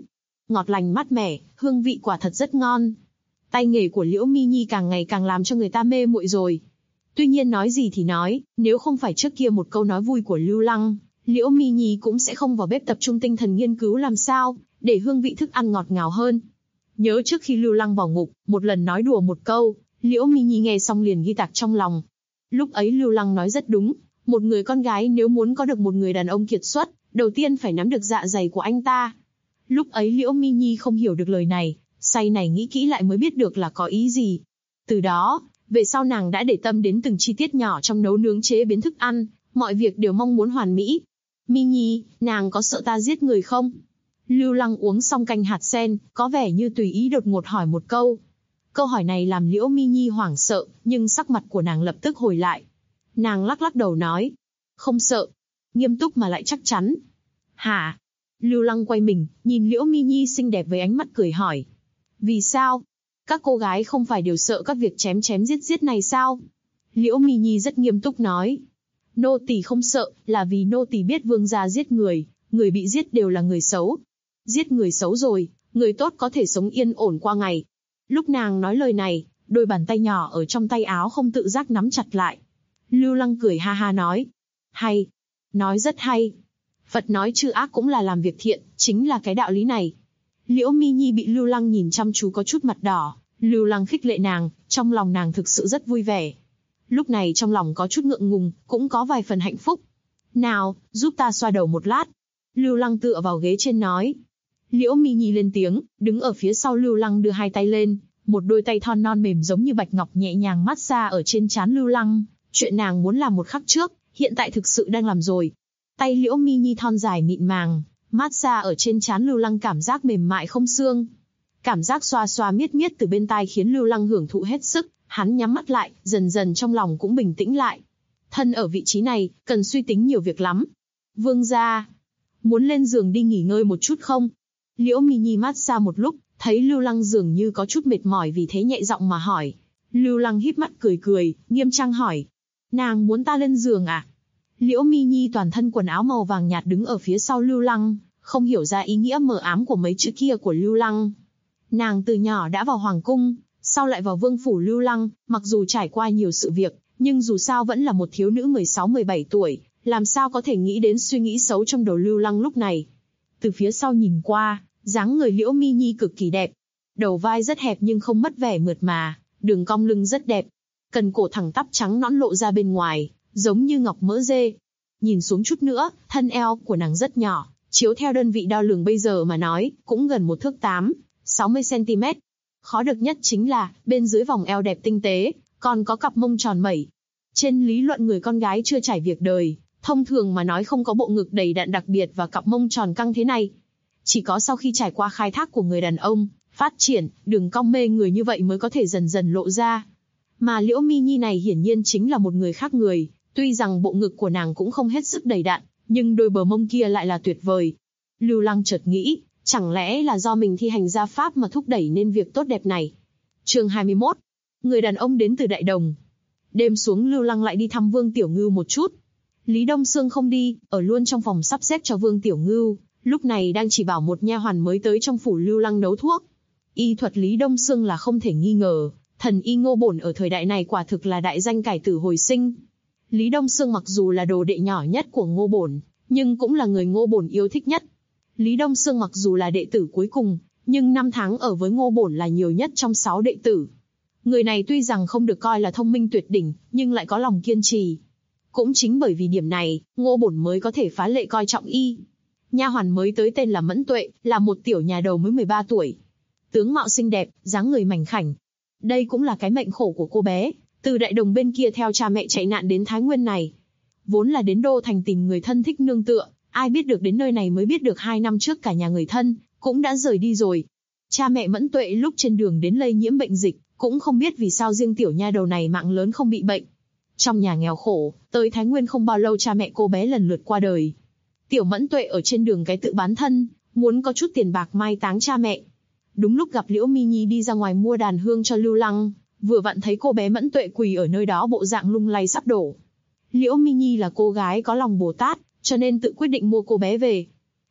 ngọt lành mát mẻ, hương vị quả thật rất ngon. Tay nghề của Liễu Mi Nhi càng ngày càng làm cho người ta mê muội rồi. Tuy nhiên nói gì thì nói, nếu không phải trước kia một câu nói vui của Lưu Lăng, Liễu Mi Nhi cũng sẽ không vào bếp tập trung tinh thần nghiên cứu làm sao để hương vị thức ăn ngọt ngào hơn. Nhớ trước khi Lưu Lăng vào ngục, một lần nói đùa một câu, Liễu Mi Nhi nghe xong liền ghi tạc trong lòng. Lúc ấy Lưu Lăng nói rất đúng, một người con gái nếu muốn có được một người đàn ông kiệt xuất, đầu tiên phải nắm được dạ dày của anh ta. Lúc ấy Liễu Mi Nhi không hiểu được lời này, say này nghĩ kỹ lại mới biết được là có ý gì. Từ đó, về sau nàng đã để tâm đến từng chi tiết nhỏ trong nấu nướng chế biến thức ăn, mọi việc đều mong muốn hoàn mỹ. Mi Nhi, nàng có sợ ta giết người không? Lưu Lăng uống xong canh hạt sen, có vẻ như tùy ý đột ngột hỏi một câu. Câu hỏi này làm Liễu Mi Nhi hoảng sợ, nhưng sắc mặt của nàng lập tức hồi lại. Nàng lắc lắc đầu nói, không sợ, nghiêm túc mà lại chắc chắn. Hả? Lưu Lăng quay mình, nhìn Liễu Mi Nhi xinh đẹp với ánh mắt cười hỏi. Vì sao? Các cô gái không phải đều sợ các việc chém chém giết giết này sao? Liễu Mi Nhi rất nghiêm túc nói. Nô tỳ không sợ, là vì nô tỳ biết vương gia giết người, người bị giết đều là người xấu. Giết người xấu rồi, người tốt có thể sống yên ổn qua ngày. Lúc nàng nói lời này, đôi bàn tay nhỏ ở trong tay áo không tự giác nắm chặt lại. Lưu Lăng cười ha ha nói. Hay. Nói rất hay. Phật nói trừ ác cũng là làm việc thiện, chính là cái đạo lý này. Liễu Mi Nhi bị Lưu Lăng nhìn chăm chú có chút mặt đỏ. Lưu Lăng khích lệ nàng, trong lòng nàng thực sự rất vui vẻ. Lúc này trong lòng có chút ngượng ngùng, cũng có vài phần hạnh phúc. Nào, giúp ta xoa đầu một lát. Lưu Lăng tựa vào ghế trên nói. Liễu Mi Nhi lên tiếng, đứng ở phía sau Lưu Lăng đưa hai tay lên, một đôi tay thon non mềm giống như bạch ngọc nhẹ nhàng massage ở trên trán Lưu Lăng. Chuyện nàng muốn làm một khắc trước, hiện tại thực sự đang làm rồi. Tay Liễu Mi Nhi thon dài mịn màng, massage ở trên trán Lưu Lăng cảm giác mềm mại không xương. Cảm giác xoa xoa miết miết từ bên tai khiến Lưu Lăng hưởng thụ hết sức, hắn nhắm mắt lại, dần dần trong lòng cũng bình tĩnh lại. Thân ở vị trí này, cần suy tính nhiều việc lắm. Vương gia, muốn lên giường đi nghỉ ngơi một chút không? Liễu Mi Nhi massage một lúc, thấy Lưu Lăng dường như có chút mệt mỏi vì thế nhẹ giọng mà hỏi. Lưu Lăng híp mắt cười cười, nghiêm trang hỏi. Nàng muốn ta lên giường à? Liễu Mi Nhi toàn thân quần áo màu vàng nhạt đứng ở phía sau Lưu Lăng, không hiểu ra ý nghĩa mờ ám của mấy chữ kia của Lưu Lăng. Nàng từ nhỏ đã vào hoàng cung, sau lại vào vương phủ Lưu Lăng, mặc dù trải qua nhiều sự việc, nhưng dù sao vẫn là một thiếu nữ 16-17 tuổi, làm sao có thể nghĩ đến suy nghĩ xấu trong đầu Lưu Lăng lúc này. Từ phía sau nhìn qua, dáng người Liễu Mi Nhi cực kỳ đẹp. Đầu vai rất hẹp nhưng không mất vẻ mượt mà, đường cong lưng rất đẹp. Cần cổ thẳng tắp trắng nõn lộ ra bên ngoài, giống như ngọc mỡ dê. Nhìn xuống chút nữa, thân eo của nàng rất nhỏ, chiếu theo đơn vị đo lường bây giờ mà nói, cũng gần 1 thước 8, 60 cm. Khó được nhất chính là, bên dưới vòng eo đẹp tinh tế, còn có cặp mông tròn mẩy. Trên lý luận người con gái chưa trải việc đời, thông thường mà nói không có bộ ngực đầy đặn đặc biệt và cặp mông tròn căng thế này. Chỉ có sau khi trải qua khai thác của người đàn ông, phát triển, đường cong mê người như vậy mới có thể dần dần lộ ra. Mà Liễu Mi Nhi này hiển nhiên chính là một người khác người, tuy rằng bộ ngực của nàng cũng không hết sức đầy đặn, nhưng đôi bờ mông kia lại là tuyệt vời. Lưu Lăng chợt nghĩ, chẳng lẽ là do mình thi hành gia pháp mà thúc đẩy nên việc tốt đẹp này. Chương 21. Người đàn ông đến từ Đại Đồng. Đêm xuống Lưu Lăng lại đi thăm Vương Tiểu Ngưu một chút. Lý Đông Sương không đi, ở luôn trong phòng sắp xếp cho Vương Tiểu Ngưu, lúc này đang chỉ bảo một nha hoàn mới tới trong phủ Lưu Lăng nấu thuốc. Y thuật Lý Đông Sương là không thể nghi ngờ, thần y Ngô Bổn ở thời đại này quả thực là đại danh cải tử hồi sinh. Lý Đông Sương mặc dù là đồ đệ nhỏ nhất của Ngô Bổn, nhưng cũng là người Ngô Bổn yêu thích nhất. Lý Đông Sương mặc dù là đệ tử cuối cùng, nhưng năm tháng ở với Ngô Bổn là nhiều nhất trong 6 đệ tử. Người này tuy rằng không được coi là thông minh tuyệt đỉnh, nhưng lại có lòng kiên trì. Cũng chính bởi vì điểm này, Ngô Bổn mới có thể phá lệ coi trọng y. Nha hoàn mới tới tên là Mẫn Tuệ, là một tiểu nhà đầu mới 13 tuổi. Tướng mạo xinh đẹp, dáng người mảnh khảnh. Đây cũng là cái mệnh khổ của cô bé, từ Đại Đồng bên kia theo cha mẹ chạy nạn đến Thái Nguyên này. Vốn là đến Đô Thành tìm người thân thích nương tựa, ai biết được đến nơi này mới biết được 2 năm trước cả nhà người thân cũng đã rời đi rồi. Cha mẹ Mẫn Tuệ lúc trên đường đến lây nhiễm bệnh dịch, cũng không biết vì sao riêng tiểu nha đầu này mạng lớn không bị bệnh. Trong nhà nghèo khổ, tới Thái Nguyên không bao lâu cha mẹ cô bé lần lượt qua đời. Tiểu Mẫn Tuệ ở trên đường cái tự bán thân, muốn có chút tiền bạc mai táng cha mẹ. Đúng lúc gặp Liễu Mi Nhi đi ra ngoài mua đàn hương cho Lưu Lăng, vừa vặn thấy cô bé Mẫn Tuệ quỳ ở nơi đó bộ dạng lung lay sắp đổ. Liễu Mi Nhi là cô gái có lòng Bồ Tát, cho nên tự quyết định mua cô bé về.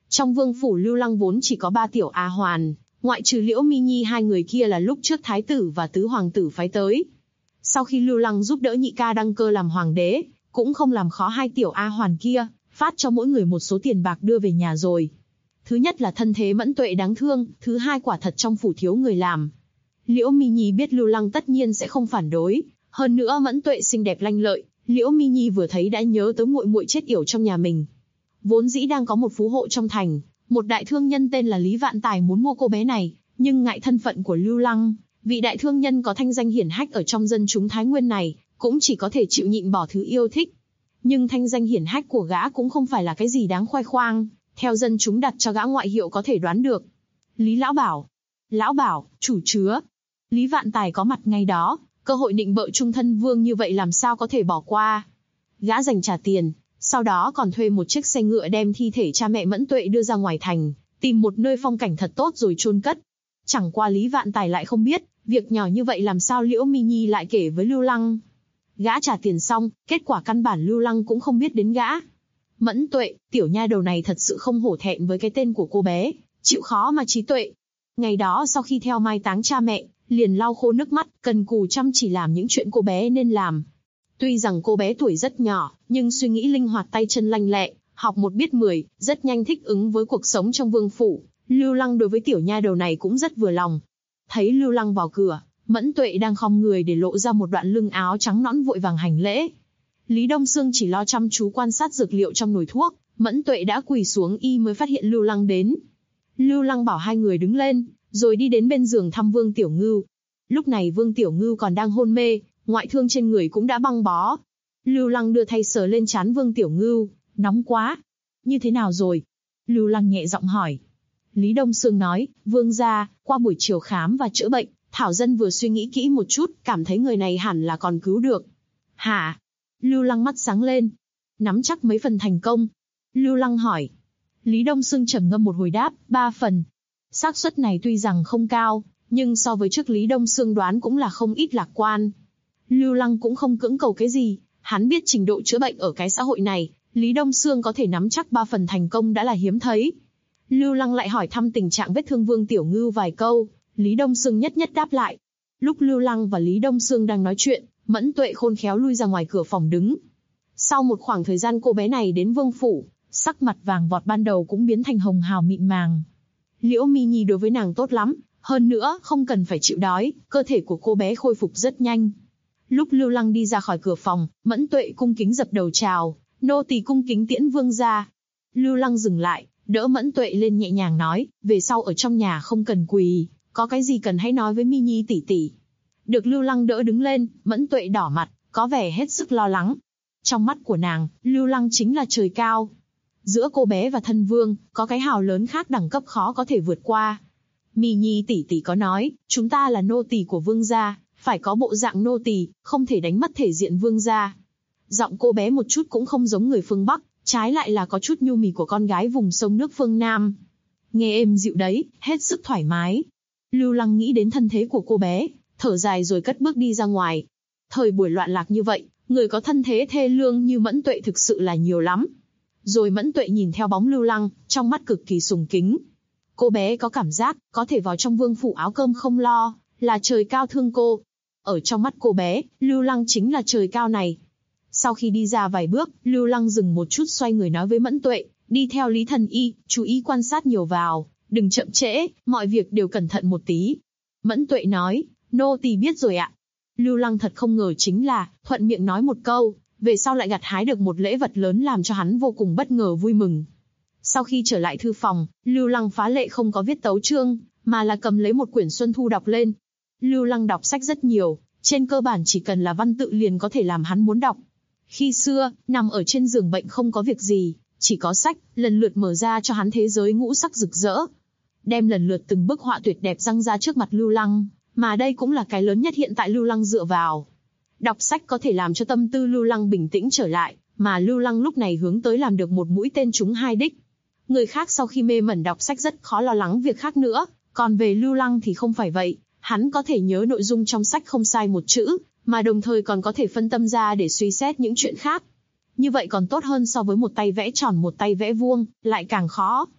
Trong vương phủ Lưu Lăng vốn chỉ có 3 tiểu A hoàn, ngoại trừ Liễu Mi Nhi, hai người kia là lúc trước thái tử và tứ hoàng tử phái tới. Sau khi Lưu Lăng giúp đỡ nhị ca đăng cơ làm hoàng đế, cũng không làm khó hai tiểu A hoàn kia, phát cho mỗi người một số tiền bạc đưa về nhà rồi. Thứ nhất là thân thế Mẫn Tuệ đáng thương, thứ hai quả thật trong phủ thiếu người làm. Liễu Mi Nhi biết Lưu Lăng tất nhiên sẽ không phản đối, hơn nữa Mẫn Tuệ xinh đẹp lanh lợi, Liễu Mi Nhi vừa thấy đã nhớ tới muội muội chết yểu trong nhà mình. Vốn dĩ đang có một phú hộ trong thành, một đại thương nhân tên là Lý Vạn Tài muốn mua cô bé này, nhưng ngại thân phận của Lưu Lăng, vị đại thương nhân có thanh danh hiển hách ở trong dân chúng Thái Nguyên này, cũng chỉ có thể chịu nhịn bỏ thứ yêu thích. Nhưng thanh danh hiển hách của gã cũng không phải là cái gì đáng khoe khoang, theo dân chúng đặt cho gã ngoại hiệu có thể đoán được. Lý Lão Bảo. Lão Bảo, chủ chứa. Lý Vạn Tài có mặt ngay đó, cơ hội nịnh bợ trung thân vương như vậy làm sao có thể bỏ qua. Gã dành trả tiền, sau đó còn thuê một chiếc xe ngựa đem thi thể cha mẹ Mẫn Tuệ đưa ra ngoài thành, tìm một nơi phong cảnh thật tốt rồi chôn cất. Chẳng qua Lý Vạn Tài lại không biết, việc nhỏ như vậy làm sao Liễu Mi Nhi lại kể với Lưu Lăng. Gã trả tiền xong, kết quả căn bản Lưu Lăng cũng không biết đến gã. Mẫn Tuệ, tiểu nha đầu này thật sự không hổ thẹn với cái tên của cô bé, chịu khó mà trí tuệ. Ngày đó sau khi theo mai táng cha mẹ, liền lau khô nước mắt, cần cù chăm chỉ làm những chuyện cô bé nên làm. Tuy rằng cô bé tuổi rất nhỏ, nhưng suy nghĩ linh hoạt, tay chân lanh lẹ, học một biết 10, rất nhanh thích ứng với cuộc sống trong vương phủ. Lưu Lăng đối với tiểu nha đầu này cũng rất vừa lòng. Thấy Lưu Lăng vào cửa, Mẫn Tuệ đang khom người để lộ ra một đoạn lưng áo trắng nõn vội vàng hành lễ. Lý Đông Sương chỉ lo chăm chú quan sát dược liệu trong nồi thuốc, Mẫn Tuệ đã quỳ xuống y mới phát hiện Lưu Lăng đến. Lưu Lăng bảo hai người đứng lên, rồi đi đến bên giường thăm Vương Tiểu Ngưu. Lúc này Vương Tiểu Ngưu còn đang hôn mê, ngoại thương trên người cũng đã băng bó. Lưu Lăng đưa tay sờ lên trán Vương Tiểu Ngưu, nóng quá. Như thế nào rồi? Lưu Lăng nhẹ giọng hỏi. Lý Đông Sương nói, Vương gia, qua buổi chiều khám và chữa bệnh, Thảo Dân vừa suy nghĩ kỹ một chút, cảm thấy người này hẳn là còn cứu được. Hả? Lưu Lăng mắt sáng lên. Nắm chắc mấy phần thành công? Lưu Lăng hỏi. Lý Đông Sương trầm ngâm một hồi đáp, 3 phần. Xác suất này tuy rằng không cao, nhưng so với trước Lý Đông Sương đoán cũng là không ít lạc quan. Lưu Lăng cũng không cưỡng cầu cái gì, hắn biết trình độ chữa bệnh ở cái xã hội này, Lý Đông Sương có thể nắm chắc 3 phần thành công đã là hiếm thấy. Lưu Lăng lại hỏi thăm tình trạng vết thương Vương Tiểu Ngưu vài câu, Lý Đông Sương nhất nhất đáp lại. Lúc Lưu Lăng và Lý Đông Sương đang nói chuyện, Mẫn Tuệ khôn khéo lui ra ngoài cửa phòng đứng. Sau một khoảng thời gian cô bé này đến vương phủ, sắc mặt vàng vọt ban đầu cũng biến thành hồng hào mịn màng. Liễu Mi Nhi đối với nàng tốt lắm, hơn nữa không cần phải chịu đói, cơ thể của cô bé khôi phục rất nhanh. Lúc Lưu Lăng đi ra khỏi cửa phòng, Mẫn Tuệ cung kính dập đầu chào, nô tỳ cung kính tiễn vương gia. Lưu Lăng dừng lại, đỡ Mẫn Tuệ lên nhẹ nhàng nói, về sau ở trong nhà không cần quỳ, có cái gì cần hãy nói với Mi Nhi tỷ tỷ. Được Lưu Lăng đỡ đứng lên, Mẫn Tuệ đỏ mặt, có vẻ hết sức lo lắng. Trong mắt của nàng, Lưu Lăng chính là trời cao. Giữa cô bé và thân vương, có cái hào lớn khác đẳng cấp khó có thể vượt qua. Mi Nhi tỷ tỷ có nói, chúng ta là nô tỳ của vương gia, phải có bộ dạng nô tỳ, không thể đánh mất thể diện vương gia. Giọng cô bé một chút cũng không giống người phương Bắc, trái lại là có chút nhu mì của con gái vùng sông nước phương Nam. Nghe êm dịu đấy, hết sức thoải mái. Lưu Lăng nghĩ đến thân thế của cô bé, thở dài rồi cất bước đi ra ngoài. Thời buổi loạn lạc như vậy, người có thân thế thê lương như Mẫn Tuệ thực sự là nhiều lắm. Rồi Mẫn Tuệ nhìn theo bóng Lưu Lăng, trong mắt cực kỳ sùng kính. Cô bé có cảm giác, có thể vào trong vương phủ áo cơm không lo, là trời cao thương cô. Ở trong mắt cô bé, Lưu Lăng chính là trời cao này. Sau khi đi ra vài bước, Lưu Lăng dừng một chút xoay người nói với Mẫn Tuệ, đi theo Lý Thần Y, chú ý quan sát nhiều vào, đừng chậm trễ, mọi việc đều cẩn thận một tí. Mẫn Tuệ nói, nô tỳ biết rồi ạ. Lưu Lăng thật không ngờ chính là, thuận miệng nói một câu, về sau lại gặt hái được một lễ vật lớn làm cho hắn vô cùng bất ngờ vui mừng. Sau khi trở lại thư phòng, Lưu Lăng phá lệ không có viết tấu chương, mà là cầm lấy một quyển Xuân Thu đọc lên. Lưu Lăng đọc sách rất nhiều, trên cơ bản chỉ cần là văn tự liền có thể làm hắn muốn đọc. Khi xưa, nằm ở trên giường bệnh không có việc gì, chỉ có sách, lần lượt mở ra cho hắn thế giới ngũ sắc rực rỡ. Đem lần lượt từng bức họa tuyệt đẹp răng ra trước mặt Lưu Lăng, mà đây cũng là cái lớn nhất hiện tại Lưu Lăng dựa vào. Đọc sách có thể làm cho tâm tư Lưu Lăng bình tĩnh trở lại, mà Lưu Lăng lúc này hướng tới làm được một mũi tên trúng hai đích. Người khác sau khi mê mẩn đọc sách rất khó lo lắng việc khác nữa, còn về Lưu Lăng thì không phải vậy, hắn có thể nhớ nội dung trong sách không sai một chữ, mà đồng thời còn có thể phân tâm ra để suy xét những chuyện khác. Như vậy còn tốt hơn so với một tay vẽ tròn một tay vẽ vuông, lại càng khó.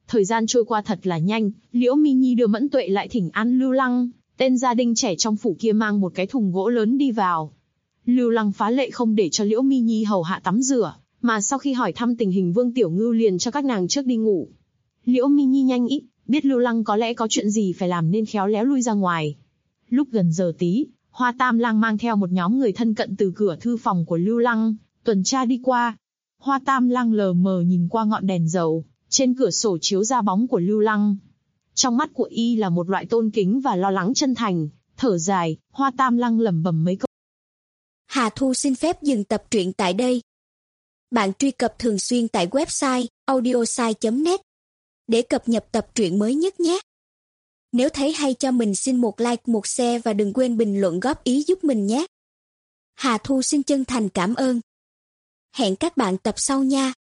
Thời gian trôi qua thật là nhanh, Liễu Mi Nhi đưa Mẫn Tuệ lại thỉnh an Lưu Lăng, tên gia đình trẻ trong phủ kia mang một cái thùng gỗ lớn đi vào. Lưu Lăng phá lệ không để cho Liễu Mi Nhi hầu hạ tắm rửa, mà sau khi hỏi thăm tình hình Vương Tiểu Ngưu liền cho các nàng trước đi ngủ. Liễu Mi Nhi nhanh ý, biết Lưu Lăng có lẽ có chuyện gì phải làm nên khéo léo lui ra ngoài. Lúc gần giờ tí, Hoa Tam Lang mang theo một nhóm người thân cận từ cửa thư phòng của Lưu Lăng, tuần tra đi qua. Hoa Tam Lang lờ mờ nhìn qua ngọn đèn dầu, trên cửa sổ chiếu ra bóng của Lưu Lăng. Trong mắt của y là một loại tôn kính và lo lắng chân thành, thở dài, Hoa Tam Lang lẩm bẩm mấy câu. Hà Thu xin phép dừng tập truyện tại đây. Bạn truy cập thường xuyên tại website audiosai.net để cập nhật tập truyện mới nhất nhé. Nếu thấy hay cho mình xin một like, một share và đừng quên bình luận góp ý giúp mình nhé. Hà Thu xin chân thành cảm ơn. Hẹn các bạn tập sau nha.